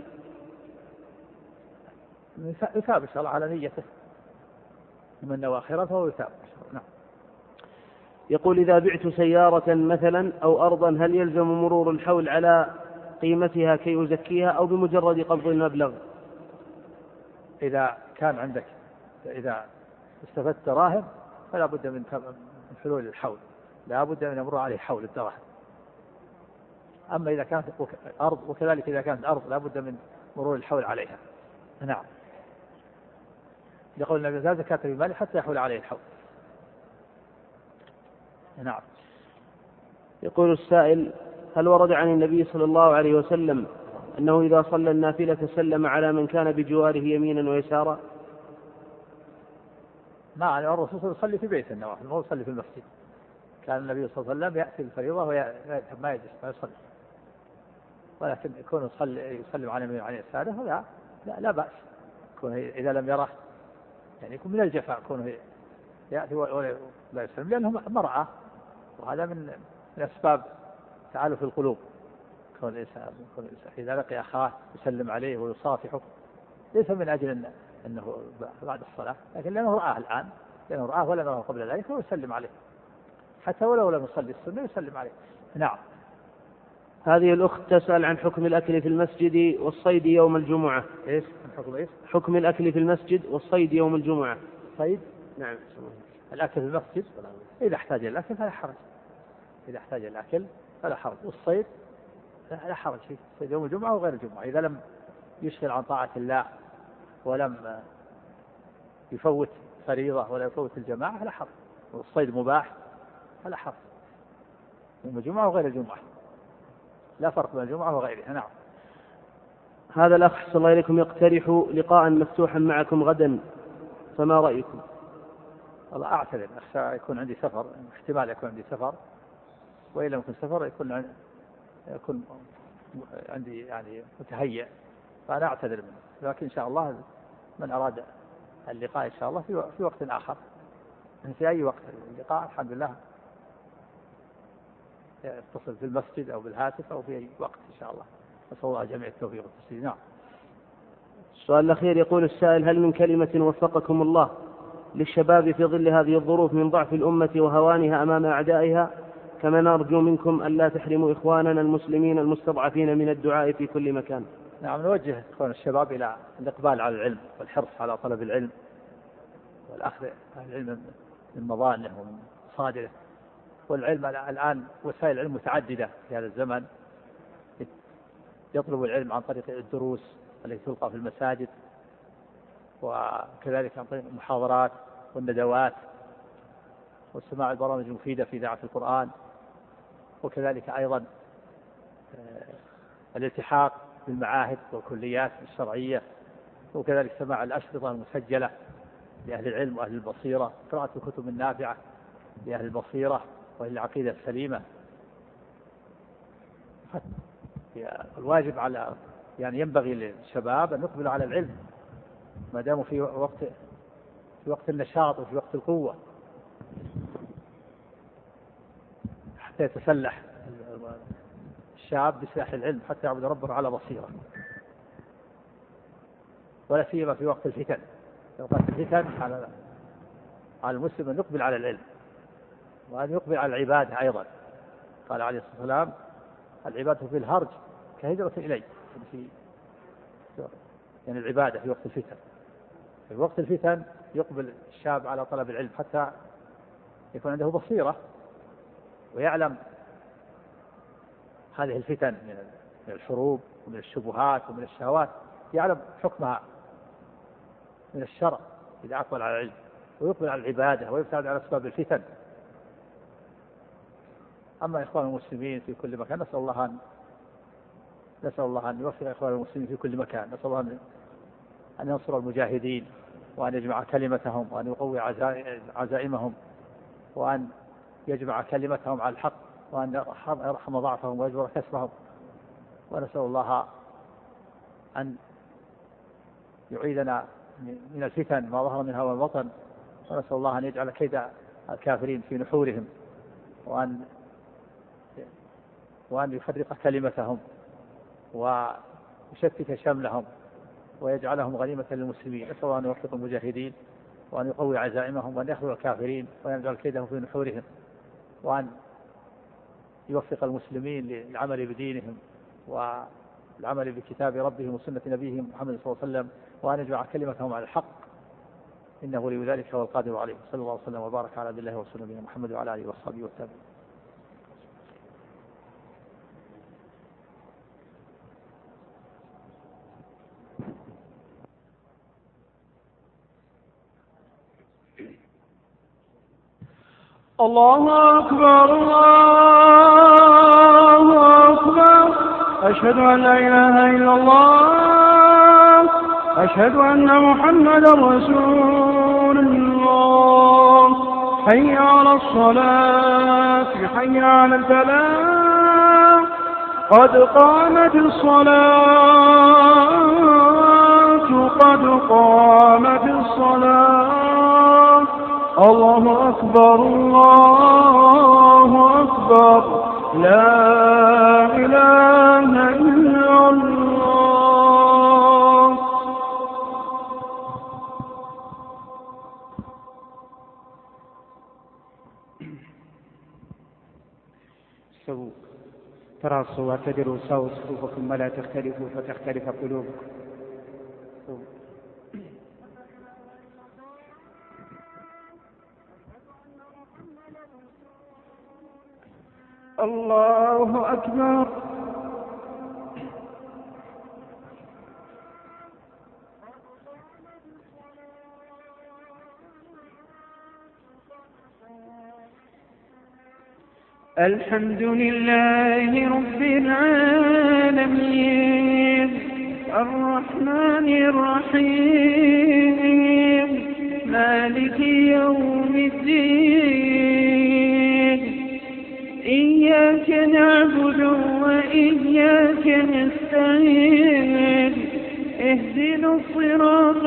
يثاب إن شاء الله على نيته من نوى خيرا فهو يثاب. نعم. يقول: إذا بعت سيارة مثلا أو أرضا هل يلزم مرور الحول على قيمتها كي أزكيها أو بمجرد قبض المبلغ؟ إذا كان عندك إذا استفدت دراهم فلا بد من حلول الحول، لا بد من يمر عليه حول الدراهم. أما إذا كانت أرض وكذلك إذا كانت أرض لا بد من مرور الحول عليها. نعم. يقول النبي لا زكاة في المال حتى يحول عليه الحول. نعم. يقول السائل: هل ورد عن النبي صلى الله عليه وسلم أنه إذا صلى النافلة سلم على من كان بجواره يمينا ويسارا؟ ما يعني الرسول صلى الله عليه وسلم يصلي في بيت النوافل ما يصلي في المسجد. كان النبي صلى الله عليه وسلم يأتي الفريضة ويذهب ما يجلس ما يصلي، ولكن يكون يصلي يسلم على يمين وعلى يساره لا لا, لا بأس. يكون إذا لم يره يعني يكون من الجفاء يكون يأتي ولا يسلم لأنه مرأة، وهذا من من أسباب تعالف القلوب. كون الإنسان إذا لقي أخاه يسلم عليه ويصافحه ليس من أجل إن أنه بعد الصلاة، لكن لأنه رآه الآن، لأنه رآه ولم يره قبل ذلك ويسلم عليه حتى ولو لم يصلي السنة يسلم عليه. نعم. هذه الأخت تسأل عن حكم الأكل في المسجد والصيد يوم الجمعة. إيش حكم إيش؟ حكم الأكل في المسجد والصيد يوم الجمعة. صيد؟ نعم. الأكل في المسجد إذا احتاج الأكل فلا حرج، إذا احتاج الأكل فلا حرج. والصيد لا حرج فيه، صيد يوم الجمعة وغير الجمعة إذا لم يشغل عن طاعة الله ولم يفوت فريضة ولا يفوت الجماعة فلا حرج. والصيد مباح فلا حرج يوم الجمعة وغير الجمعة، لا فرق بين الجمعة وغيرها. نعم. هذا الأخ صلى الله عليكم يقترح لقاء مفتوحا معكم غدا، فما رأيكم؟ والله أعتذر أخشى يكون عندي سفر، احتمال يكون عندي سفر، وإن لم يكن سفر يكون يكون عندي يعني متهيئ، فأنا أعتذر منه. لكن إن شاء الله من أراد اللقاء إن شاء الله في في وقت آخر، في أي وقت اللقاء الحمد لله يتصل في المسجد أو بالهاتف أو في أي وقت إن شاء الله. نسأل الله جميع التوفيق والتسديد. نعم. السؤال الأخير يقول السائل: هل من كلمة وفقكم الله للشباب في ظل هذه الظروف من ضعف الأمة وهوانها أمام أعدائها، كما نرجو منكم ألا تحرموا إخواننا المسلمين المستضعفين من الدعاء في كل مكان؟ نعم. نوجه إخوان الشباب إلى الإقبال على العلم والحرص على طلب العلم والأخذ العلم من مظانه ومن صادره. والعلم الآن وسائل العلم متعددة في هذا الزمن، يطلب العلم عن طريق الدروس التي تلقى في المساجد، وكذلك عن طريق المحاضرات والندوات واستماع البرامج المفيدة في إذاعة القرآن، وكذلك أيضا الالتحاق بالمعاهد والكليات الشرعية، وكذلك سماع الأشرطة المسجلة لأهل العلم وأهل البصيرة، قراءة الكتب النافعة لأهل البصيرة وأهل العقيدة السليمة. الواجب على يعني ينبغي للشباب أن يقبلوا على العلم ما داموا في وقت في وقت النشاط وفي وقت القوة، حتى يتسلح الشاب بسلاح العلم حتى يعبد ربه على بصيرة، ولا سيما في وقت الفتن. لو كانت الفتن على على المسلم أن يقبل على العلم وأن يقبل على العبادة أيضا. قال عليه الصلاة والسلام: العبادة في الهرج كهجرة إلي. في يعني العبادة في وقت الفتن. في وقت الفتن يقبل الشاب على طلب العلم حتى يكون عنده بصيرة ويعلم هذه الفتن من الحروب ومن الشبهات ومن الشهوات، يعلم حكمها من الشرع إذا أقبل على العلم، ويقبل على العبادة ويبتعد على أسباب الفتن. أما إخوان المسلمين في كل مكان، نسأل الله أن نسأل الله أن يوفق إخوان المسلمين في كل مكان، نسأل الله أن ينصر المجاهدين وأن يجمع كلمتهم وأن يقوي عزائمهم وأن يجمع كلمتهم على الحق وأن يرحم ضعفهم ويجبر كسرهم. ونسأل الله أن يعيدنا من الفتن ما ظهر منها والبطن، ونسأل الله أن يجعل كيد الكافرين في نحورهم وأن وأن يفرق كلمتهم ويشتت شملهم ويجعلهم غنيمة للمسلمين. نسأل الله أن يوفق المجاهدين وأن يقوي عزائمهم وأن يخذل الكافرين وأن يجعل كيدهم في نحورهم، وأن يوفق المسلمين للعمل بدينهم والعمل بكتاب ربهم وسنة نبيهم محمد صلى الله عليه وسلم، وأن يجمع كلمتهم على الحق، إنه ولي ذلك هو القادر عليه. صلى الله وسلم وبارك على بالله ورسوله نبينا محمد وعلى آله وصحبه والتابعين. الله أكبر الله أكبر، أشهد أن لا إله إلا الله، أشهد أن محمدا رسول الله. حي على الصلاة، حي على الفلاح، قد قامت الصلاة، قد قامت الصلاة. الله أكبر الله أكبر، لا إله إلا الله. استووا تراصوا واعتدلوا، سووا صفوفكم ولا تختلفوا فتختلف قلوبكم. الله أكبر. الحمد لله رب العالمين، الرحمن الرحيم، مالك يوم الدين. إياك نعبد وإياك نستعين، اهدنا الصراط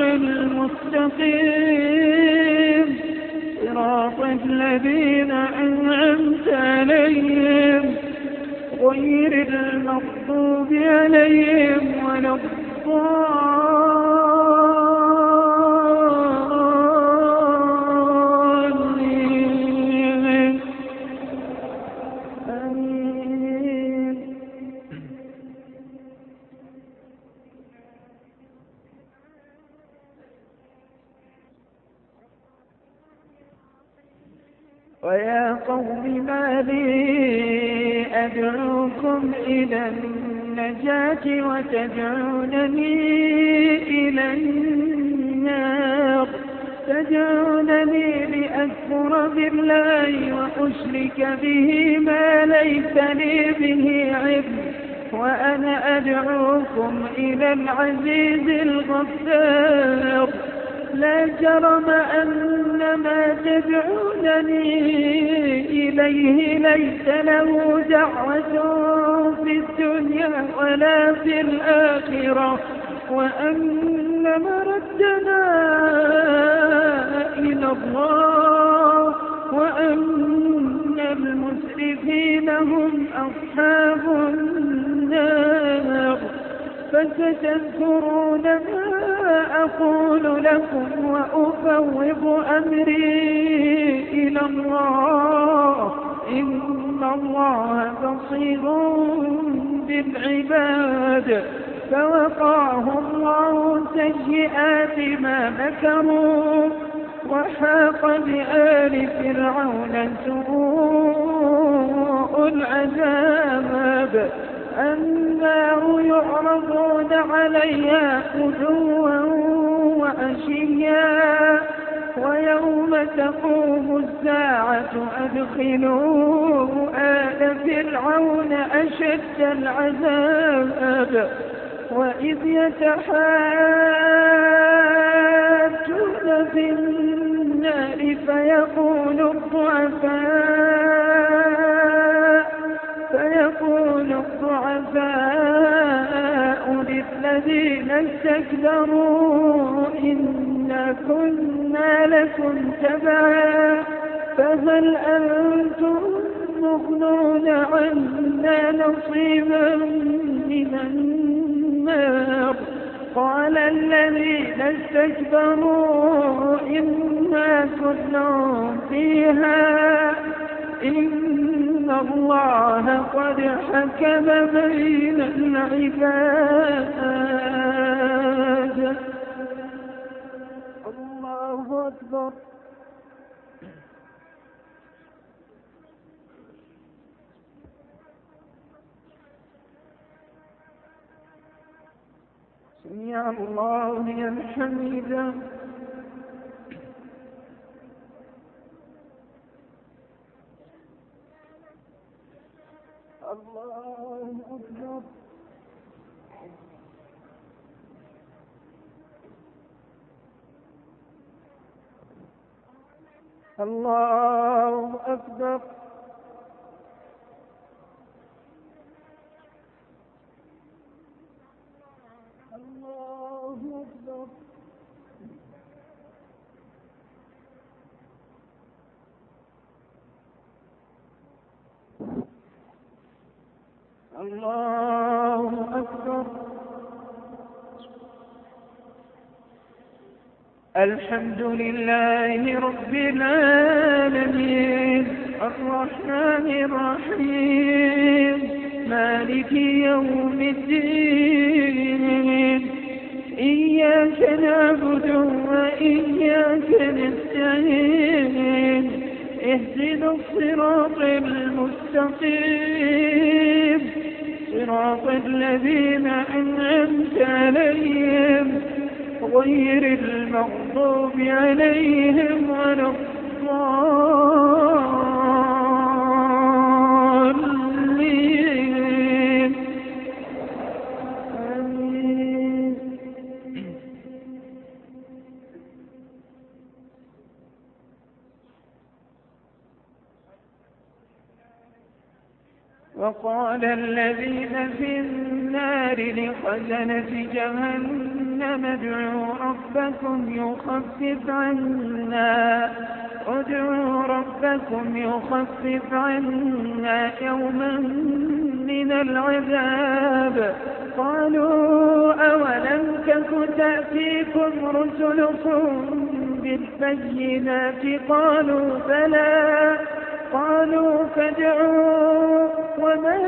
المستقيم، صراط الذين أنعمت عليهم غير المغضوب عليهم ولا الضالين. آمين. ويا قوم ما لي أدعوكم إلى النجاة وتدعونني إلى النار، تدعونني لأكفر بالله وأشرك به ما ليس لي به علم، وأنا أدعوكم إلى العزيز الغفار. لا جرم أن ما تدعونني إليه ليس له دعوة في الدنيا ولا في الآخرة، وأن مردنا إلى الله، وأن المسرفين هم أصحاب النار. فستذكرون ما أقول لكم وأفوض أمري إلى الله، إن الله بصير بالعباد. فوقاه الله سيئات ما مكروا وحاق بآل فرعون سوء العذاب النار يعرضون عليها غدوا وعشيا ويوم تقوم الساعة أدخلوا آل فرعون أشد العذاب وإذ يتحاجون في النار فيقول الضعفاء فيقول الضعفاء للذين استكبروا إنا كنا لكم تبعا فهل أنتم مغنون عنا نصيبا من النار قال الذين استكبروا إنا كنا فيها إن الله قد حكم بين العباد. الله أكبر. سمع الله لمن حمده. الله أكبر. الله أكبر. الله أكبر. الله أكبر. الحمد لله رب العالمين الرحمن الرحيم مالك يوم الدين إياك نعبد وإياك نستعين اهدنا الصراط المستقيم صراط الذين أنعمت عليهم غير المغضوب عليهم ولا الضالين آمين. وقال الذين في النار لخزنة جهنم ادعوا ربكم يخفف عنا ادعوا ربكم يخفف عنا يوما من العذاب قالوا أولم تك تأتيكم رسلكم بالبينات قالوا بلى قالوا فادعوا وما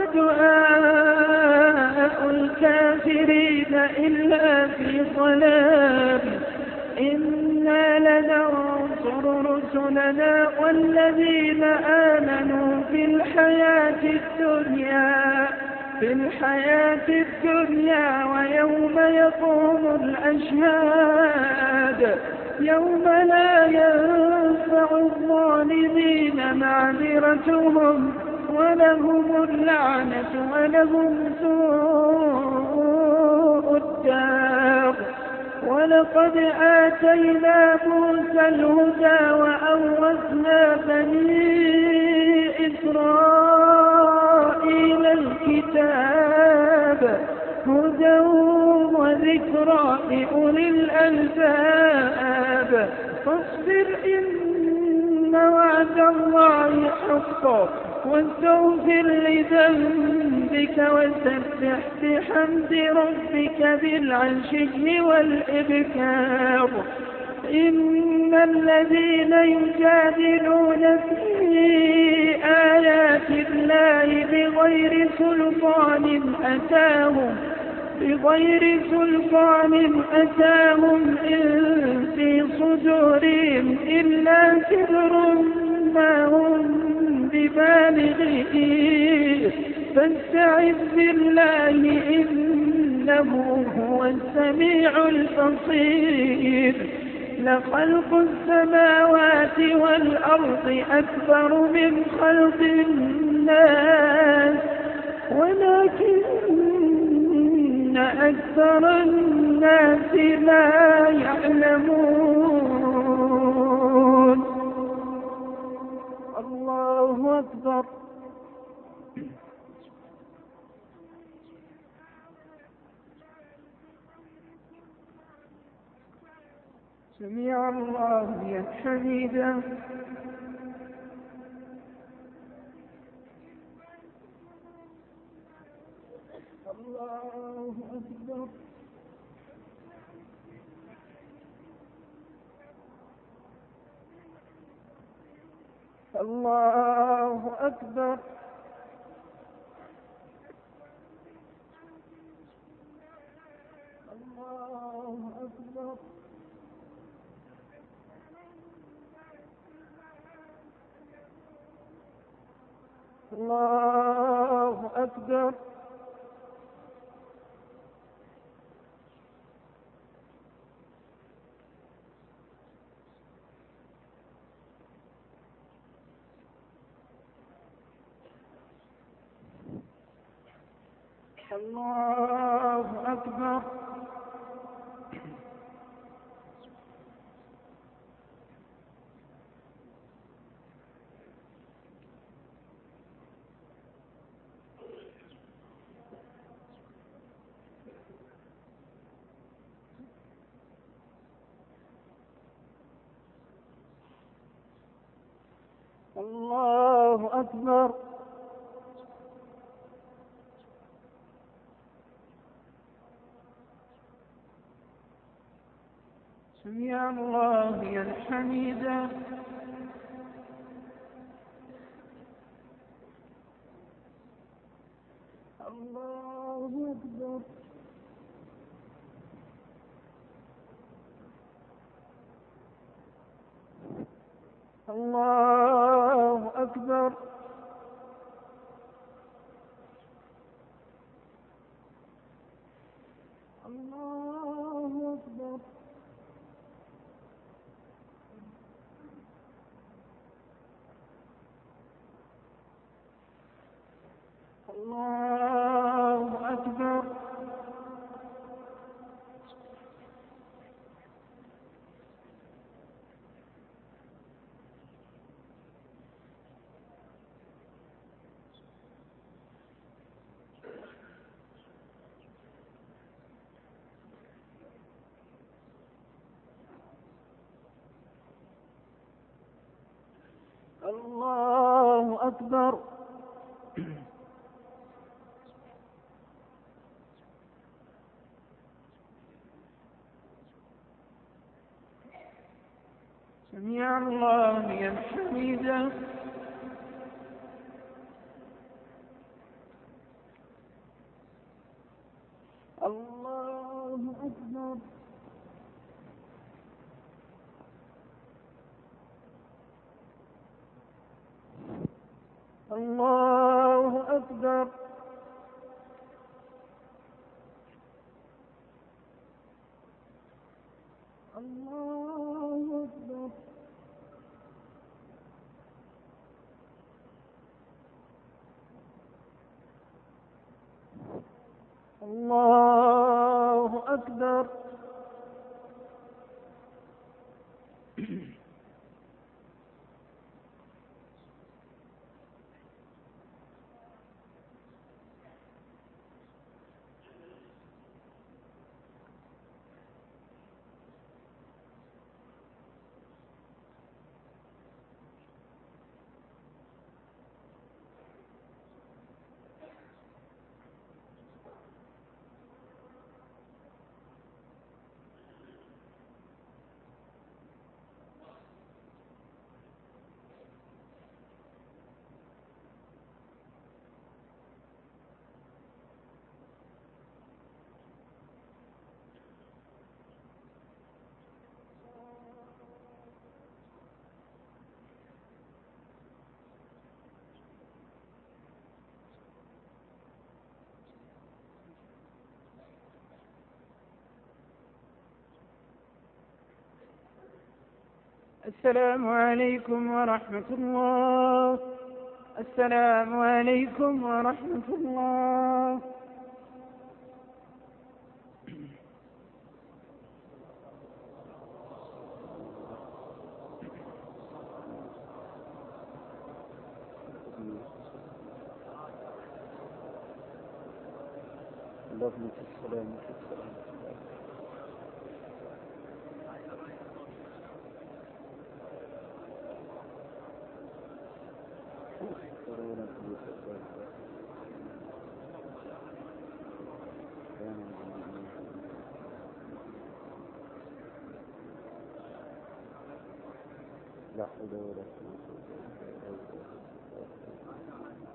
دعاء الكافرين إلا في ضلال إنا لننصر رسلنا والذين آمنوا في الحياة الدنيا في الحياة الدنيا ويوم يقوم الأشهاد يوم لا ينفع الظالمين معذرتهم ولهم اللعنة ولهم سوء الدار ولقد آتينا موسى الهدى وأورثنا بني إسرائيل الكتاب هدى وذكرى لأولي الألباب فاصبر إن وعد الله حق واستغفر لذنبك وسبح بحمد ربك بالعشي والإبكار إن الذين يجادلون في آيات الله بغير سلطان أتاهم بغير سلطان أتاهم إن في صدورهم إلا كبر ما هم ببالغه فاستعذ بالله إنه هو السميع البصير. لخلق السماوات والأرض أكبر من خلق الناس ولكن أكثر الناس لا يعلمون. الله أكبر. سمع الله لمن حمده. الله أكبر. الله أكبر. الله أكبر. الله أكبر. الله أكبر. الله أكبر. سمع الله لمن حمده. الله أكبر. الله أكبر. الله أكبر. الله أكبر. الله أكبر. سمع الله لمن حمده. الله أكبر. الله أكبر. الله أكبر. الله أكبر. السلام عليكم ورحمة الله. السلام عليكم ورحمة الله. اللهم السلام السلام. لا حول ولا قوة إلا بالله.